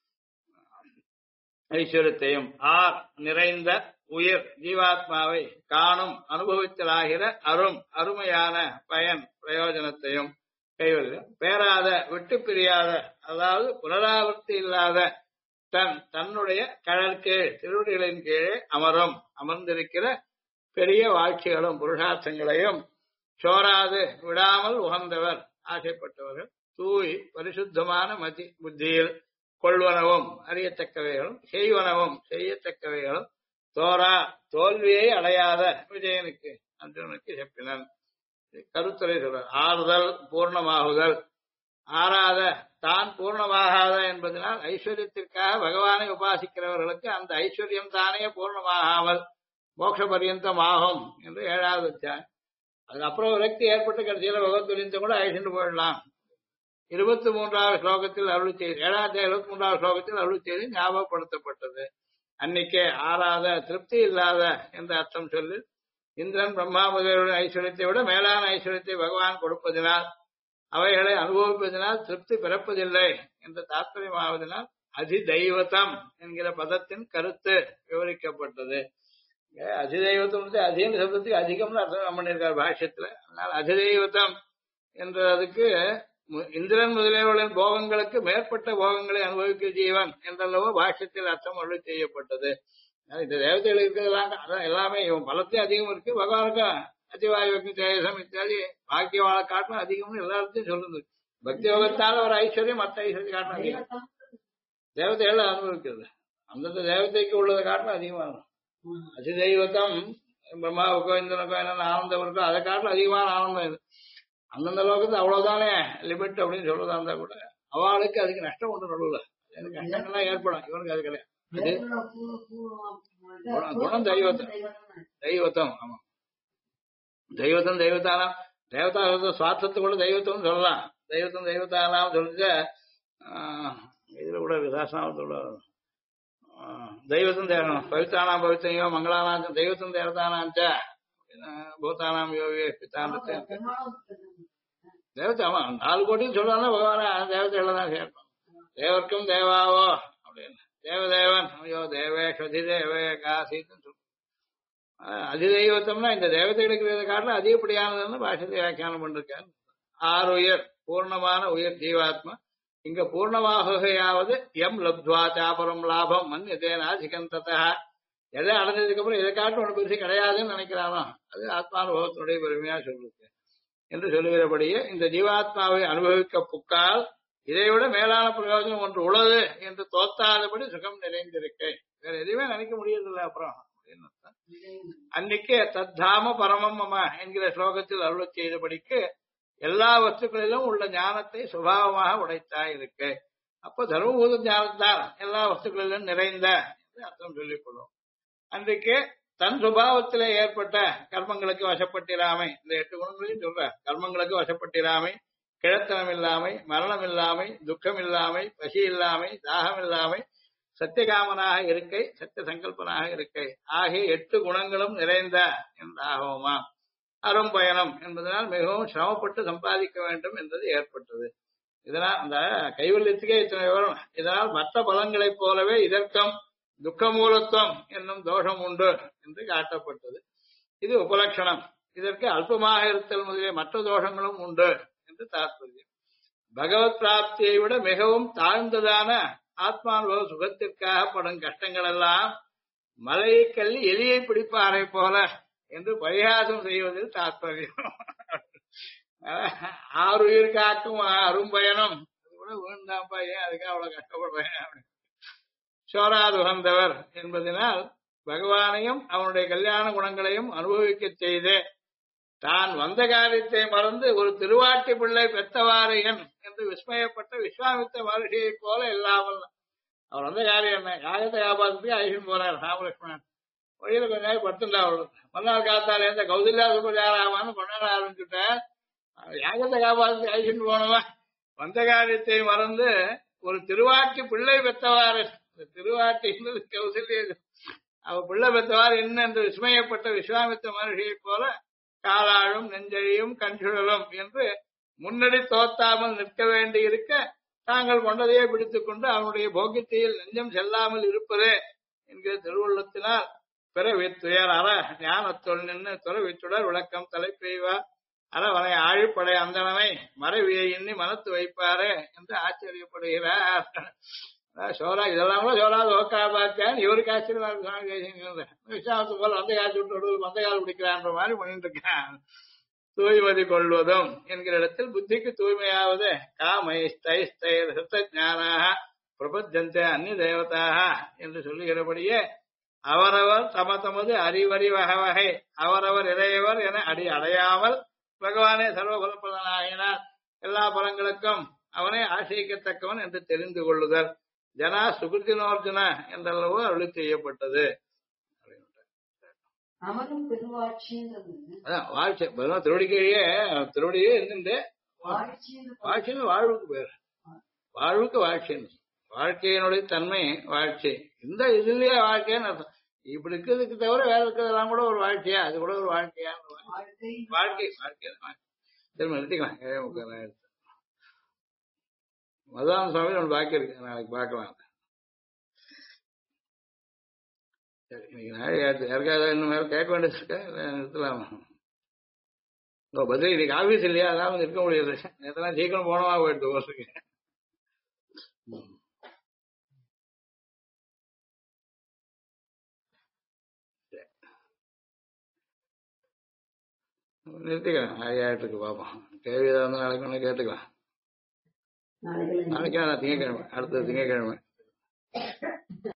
ஐஸ்வர்யத்தையும் நிறைந்த உயிர் ஜீவாத்மாவை காணும் அனுபவித்தலாகிற அருமையான பயன் பிரயோஜனத்தையும் கைவல்யம் பேராத விட்டு பிரியாத அதாவது புனராவர்த்தி இல்லாத தன்னுடைய கடற்கு திருவடிகளின் கீழே அமர்ந்திருக்கிற பெரிய வாழ்ச்சிகளும் புருஷார்த்தங்களையும் சோராது விடாமல் உகந்தவர் ஆசைப்பட்டவர்கள் தூய் பரிசுத்தமான புத்தியில் கொள்வனவும் அறியத்தக்கவைகளும் செய்வனவும் செய்யத்தக்கவைகளும் தோல்வியை அடையாத விஜயனுக்கு அர்ஜுனனுக்கு செப்பினன். கருத்துரை சொல்றார். ஆறுதல் பூர்ணமாகுதல். ஆறாத தான் பூர்ணமாகாத என்பதனால் ஐஸ்வர்யத்திற்காக பகவானை உபாசிக்கிறவர்களுக்கு அந்த ஐஸ்வர்யம் தானே பூர்ணமாகாமல் மோட்ச பரியந்தம் ஆகும் என்று 7வது அத்தியாயம். அதுக்கப்புறம் விரக்தி ஏற்பட்டு கடைசியில பகவத்கீதை கூட அழிச்சுட்டு போயிடலாம். 23வது ஸ்லோகத்தில் அருளி செய்தி 7ஆம் அத்தியாயம் 23வது ஸ்லோகத்தில் அருளி செய்தி ஞாபகப்படுத்தப்பட்டது. அன்னைக்கே ஆறாத திருப்தி இல்லாத என்ற அர்த்தம் சொல்லி இந்திரன் பிரம்மா முதலியவருடைய ஐஸ்வர்யத்தை விட மேலான ஐஸ்வர்யத்தை பகவான் கொடுப்பதினால் அவைகளை அனுபவிப்பதனால் திருப்தி பிறப்பதில்லை என்ற தாற்பயமாவதனால் அதிதெய்வத்தம் என்கிற பதத்தின் கருத்து விவரிக்கப்பட்டது. அதிதெய்வத்தம் அதிகம் சப்தத்துக்கு அதிகம்னு அர்த்தம் பண்ணியிருக்கார் பாஷ்யத்துல. அதனால அதிதெய்வத்தம் என்றதுக்கு இந்திரன் முதலியவர்களின் போகங்களுக்கு மேற்பட்ட போகங்களை அனுபவிக்க ஜீவன் என்றளவோ பாஷ்யத்தில் அர்த்தம் அருளி செய்யப்பட்டது. இந்த தேவதைகள் இருக்கிறதெல்லாம் அதான் எல்லாமே இவன் பலத்தையும் அதிகம் இருக்கு. பகவானுக்கும் அதிவாயுக்கு தேசம் இத்தியாதி பாக்கியவாழ காட்டிலும் அதிகம்னு எல்லாத்தையும் சொல்லுது. பக்தி யோகத்தால் ஒரு ஐஸ்வர்யம் மற்ற ஐஸ்வர்யம் காட்டிலும் அதிகம். தேவதைகள் அனுபவிக்கிறது அந்தந்த தேவதைக்கு உள்ளதை காட்டிலும் அதிகமாகும். அதிதெய்வத்தம் பிரம்மாவுக்கோ இந்திரனுக்கோ என்னென்ன ஆனந்தம் இருக்கோ அதை காட்டிலும் அதிகமான ஆனந்தம் இது. அந்தந்த லோகத்து அவ்வளவுதானே லிமிட் அப்படின்னு சொல்றதா இருந்தா கூட அவளுக்கு அதுக்கு நஷ்டம் ஒன்று நடுவுல எனக்கு கஷ்டங்கள்லாம் ஏற்படும். இவனுக்கு அது கிடையாது. குணம் தெய்வத்தம். ஆமா, தெய்வத்தானாம் தேவதா சுவார்த்தத்தை கூட தெய்வத்தம் சொல்லலாம். தெய்வத்தானாம் சொல்லிட்டு இதுல கூட விசாசனாவத்தோட தெய்வத்தம் தேவனம் பவித்தானாம் பவித்தையோ மங்களானாம் தெய்வத்தம் தேவதானாச்ச பூத்தானாம் யோகி பித்தாண்டத்தை தேவத்தை அவன் 4 கோட்டின்னு சொல்றாங்க பகவான தேவதைகளை தான் சேர்ப்பான். தேவர்க்கும் தேவாவோ அப்படின்னு தேவதேவன் ஐயோ தேவேஷ் அதிதேவே காசின்னு சொல்லுவோம். அதிதெய்வத்தம்னா இந்த தேவதைகளுக்கு இருக்கிறத காட்டிலும் அதிகப்படியானதுன்னு பாஷத்தை வியாக்கியானம் பண்ணிருக்காங்க. 6 உயிர் பூர்ணமான உயிர் ஜீவாத்மா. இங்க பூர்ணமாகையாவது எம் லப்துவா சாபரம் லாபம் மன்யதேனா சிகந்ததா, எதை அடைஞ்சதுக்கு அப்புறம் இதை காட்டும் ஒன்று பெருசு கிடையாதுன்னு நினைக்கிறானோ அது ஆத்மானுபவத்தினுடைய பெருமையா சொல்லுது என்று சொல்லுகிறபடியே இந்த ஜீவாத்மாவை அனுபவிக்க புக்கால் இதைவிட மேலான பிரயோஜனம் ஒன்று உள்ளது என்று தோத்தாதபடி சுகம் நிறைந்திருக்கை. வேற எதுவுமே நினைக்க முடியறதில்லை அப்புறம் அப்படின்னு. அன்னைக்கு தத்தாம பரமம் மம என்கிற ஸ்லோகத்தில் அருள் செய்தபடிக்கு எல்லா வஸ்துக்களிலும் உள்ள ஞானத்தை சுபாவமாக உடைத்தாய் இருக்கு. அப்ப தர்மபூத ஞானத்தான் எல்லா வஸ்துக்களிலும் நிறைந்த என்று அர்த்தம் சொல்லிக் கொள்ளும். அன்றைக்கு தன் சுபாவத்திலே ஏற்பட்ட கர்மங்களுக்கு வசப்பட்டிராமை, இந்த 8 குணங்களையும் சொல்ற கர்மங்களுக்கு வசப்பட்டிராமை, கிழத்தனம் இல்லாமை, மரணம் இல்லாமை, துக்கம் இல்லாமை, பசி இல்லாமை, தாகம் இல்லாமை, சத்தியகாமனாக இருக்கை, சத்திய சங்கல்பனாக இருக்கை ஆகிய 8 குணங்களும் நிறைந்த என்றாகுமா. அரும்பயணம் என்பதனால் மிகவும் சிரமப்பட்டு சம்பாதிக்க வேண்டும் என்பது ஏற்பட்டது. இதனால் அந்த கைவல்யத்துக்கே இத்தனை விவரம். இதனால் மற்ற பலன்களைப் போலவே இதற்கும் துக்கமூலத்துவம் என்னும் தோஷம் உண்டு என்று காட்டப்பட்டது. இது உபலட்சணம். இதற்கு அல்பமாக இருத்தல் முதலிய மற்ற தோஷங்களும் உண்டு என்று தாற்பயம். பகவத் பிராப்தியை விட மிகவும் தாழ்ந்ததான ஆத்மானுபவ சுகத்திற்காக படும் கஷ்டங்கள் எல்லாம் மலையை கல்லி எலியை பிடிப்பாரை போல என்று பரிகாசம் செய்வதில் தாற்பயம். 6 உயிர் காக்கும் அரும்பயணம் அது கூட வேண்டாம்பா, ஏன் அதுக்காக அவ்வளவு கஷ்டப்படுறேன். சோராது உகந்தவர் என்பதனால் பகவானையும் அவனுடைய கல்யாண குணங்களையும் அனுபவிக்க செய்து தான் வந்த காரியத்தை மறந்து ஒரு திருவாட்டி பிள்ளை பெத்தவாரையன் என்று விஸ்மயப்பட்ட விஸ்வாமித்த மகர்ஷியை போல இல்லாமல் அவர் வந்த காரியம் என்ன, யாகத்தை காப்பாற்றுக்கு அழிச்சுன்னு போறார் ராமலட்சுமணன். வழியில கொஞ்ச நேரம் படுத்துட்டா அவள் மறுநாள் காத்தால எந்த கௌசல்யா சுபஜாராமான்னு கொண்டாட ஆரம்பிச்சுட்டேன். யாகத்தை காப்பாற்றுக்கு அழிச்சுன்னு போனவன் வந்த காரியத்தை மறந்து ஒரு திருவாட்டி பிள்ளை பெத்தவாரன். திருவாட்டி கௌசல்ய அவ பிள்ளை பெற்றவாறு என்ன என்று விஸ்மயப்பட்ட விஸ்வாமித்த மகர்ஷியை போல காலாழும் நெஞ்சழியும் கண்சுழலும் என்று முன்னடி தோத்தாமல் நிற்க வேண்டி இருக்க தாங்கள் கொண்டதையே பிடித்துக் கொண்டு அவனுடைய போக்கியத்தில் நெஞ்சம் செல்லாமல் இருப்பதே என்கிற திருவுள்ளத்தினால் பிறவித்துயர் அற ஞானத்தொல் நின்று துறவிச்சுடர் விளக்கம் தலை பெய்வார் அறவனை ஆழிப்படை அந்தனனை மறைவியை எண்ணி மனத்து வைப்பாரே என்று ஆச்சரியப்படுகிறார். சோரா இதெல்லாம் கூட சோறாது ஓக்காபாச்சான் இவருக்கு ஆச்சரியமா விசாமத்து போல வந்த காட்சி விட்டு வந்த கால் பிடிக்கிறான்ற மாதிரி பண்ணிட்டு இருக்கான். தூய்மதி கொள்வதும் என்கிற இடத்தில் புத்திக்கு தூய்மையாவது காமை ஞானாக பிரபஞ்சந்தே அந்நிய தேவதாக என்று சொல்லுகிறபடியே அவரவர் தமது அறிவறி வகை அவரவர் இறையவர் என அடையாமல் பகவானே சர்வபலப்பதனாகினார் எல்லா பலங்களுக்கும் அவனை ஆசிரியக்கத்தக்கவன் என்று தெரிந்து கொள்ளுதல் ஜனா சுகிருத்தினோர்ஜுன என்றளவோ அருளி செய்யப்பட்டது. வாழ்ச்சி திருவடிக்கையே திருவடியே இருந்துட்டு வாழ்ச்சின்னு வாழ்வுக்கு பேர். வாழ்வுக்கு வாழ்ச்சின்னு வாழ்க்கையினுடைய தன்மை வாழ்ச்சி. இந்த இதுலயே வாழ்க்கைன்னு அர்த்தம். இப்படி இருக்கிறதுக்கு தவிர வேற இருக்கிறதெல்லாம் கூட ஒரு வாழ்க்கையா, அது கூட ஒரு வாழ்க்கையா வாழ்க்கை வாழ்க்கை திரும்ப நிறுத்திக்கலாம். மதுரான சுவாமி ஒன்று பாக்கி இருக்கு, நாளைக்கு பார்க்கலாம். சரி, இன்னைக்கு நாளைக்கு யாருக்காவது இன்னும் மேல கேட்க வேண்டியது இருக்கா, நிறுத்தலாமா? பதில் இன்னைக்கு ஆபீஸ் இல்லையா, அதான் இருக்க முடியாது. நேரத்தெல்லாம் சீக்கிரம் போனவா போயிட்டு ஓட்டுருக்கு. நிறுத்திக்கலாம். ஆயிரத்துக்கு பார்ப்போம். கேள்வி ஏதாவது வந்து நாளைக்கு ஒன்று கேட்டுக்கலாம். நாளைக்கு திங்கக்கிழமை, அடுத்தது திங்கக்கிழமை.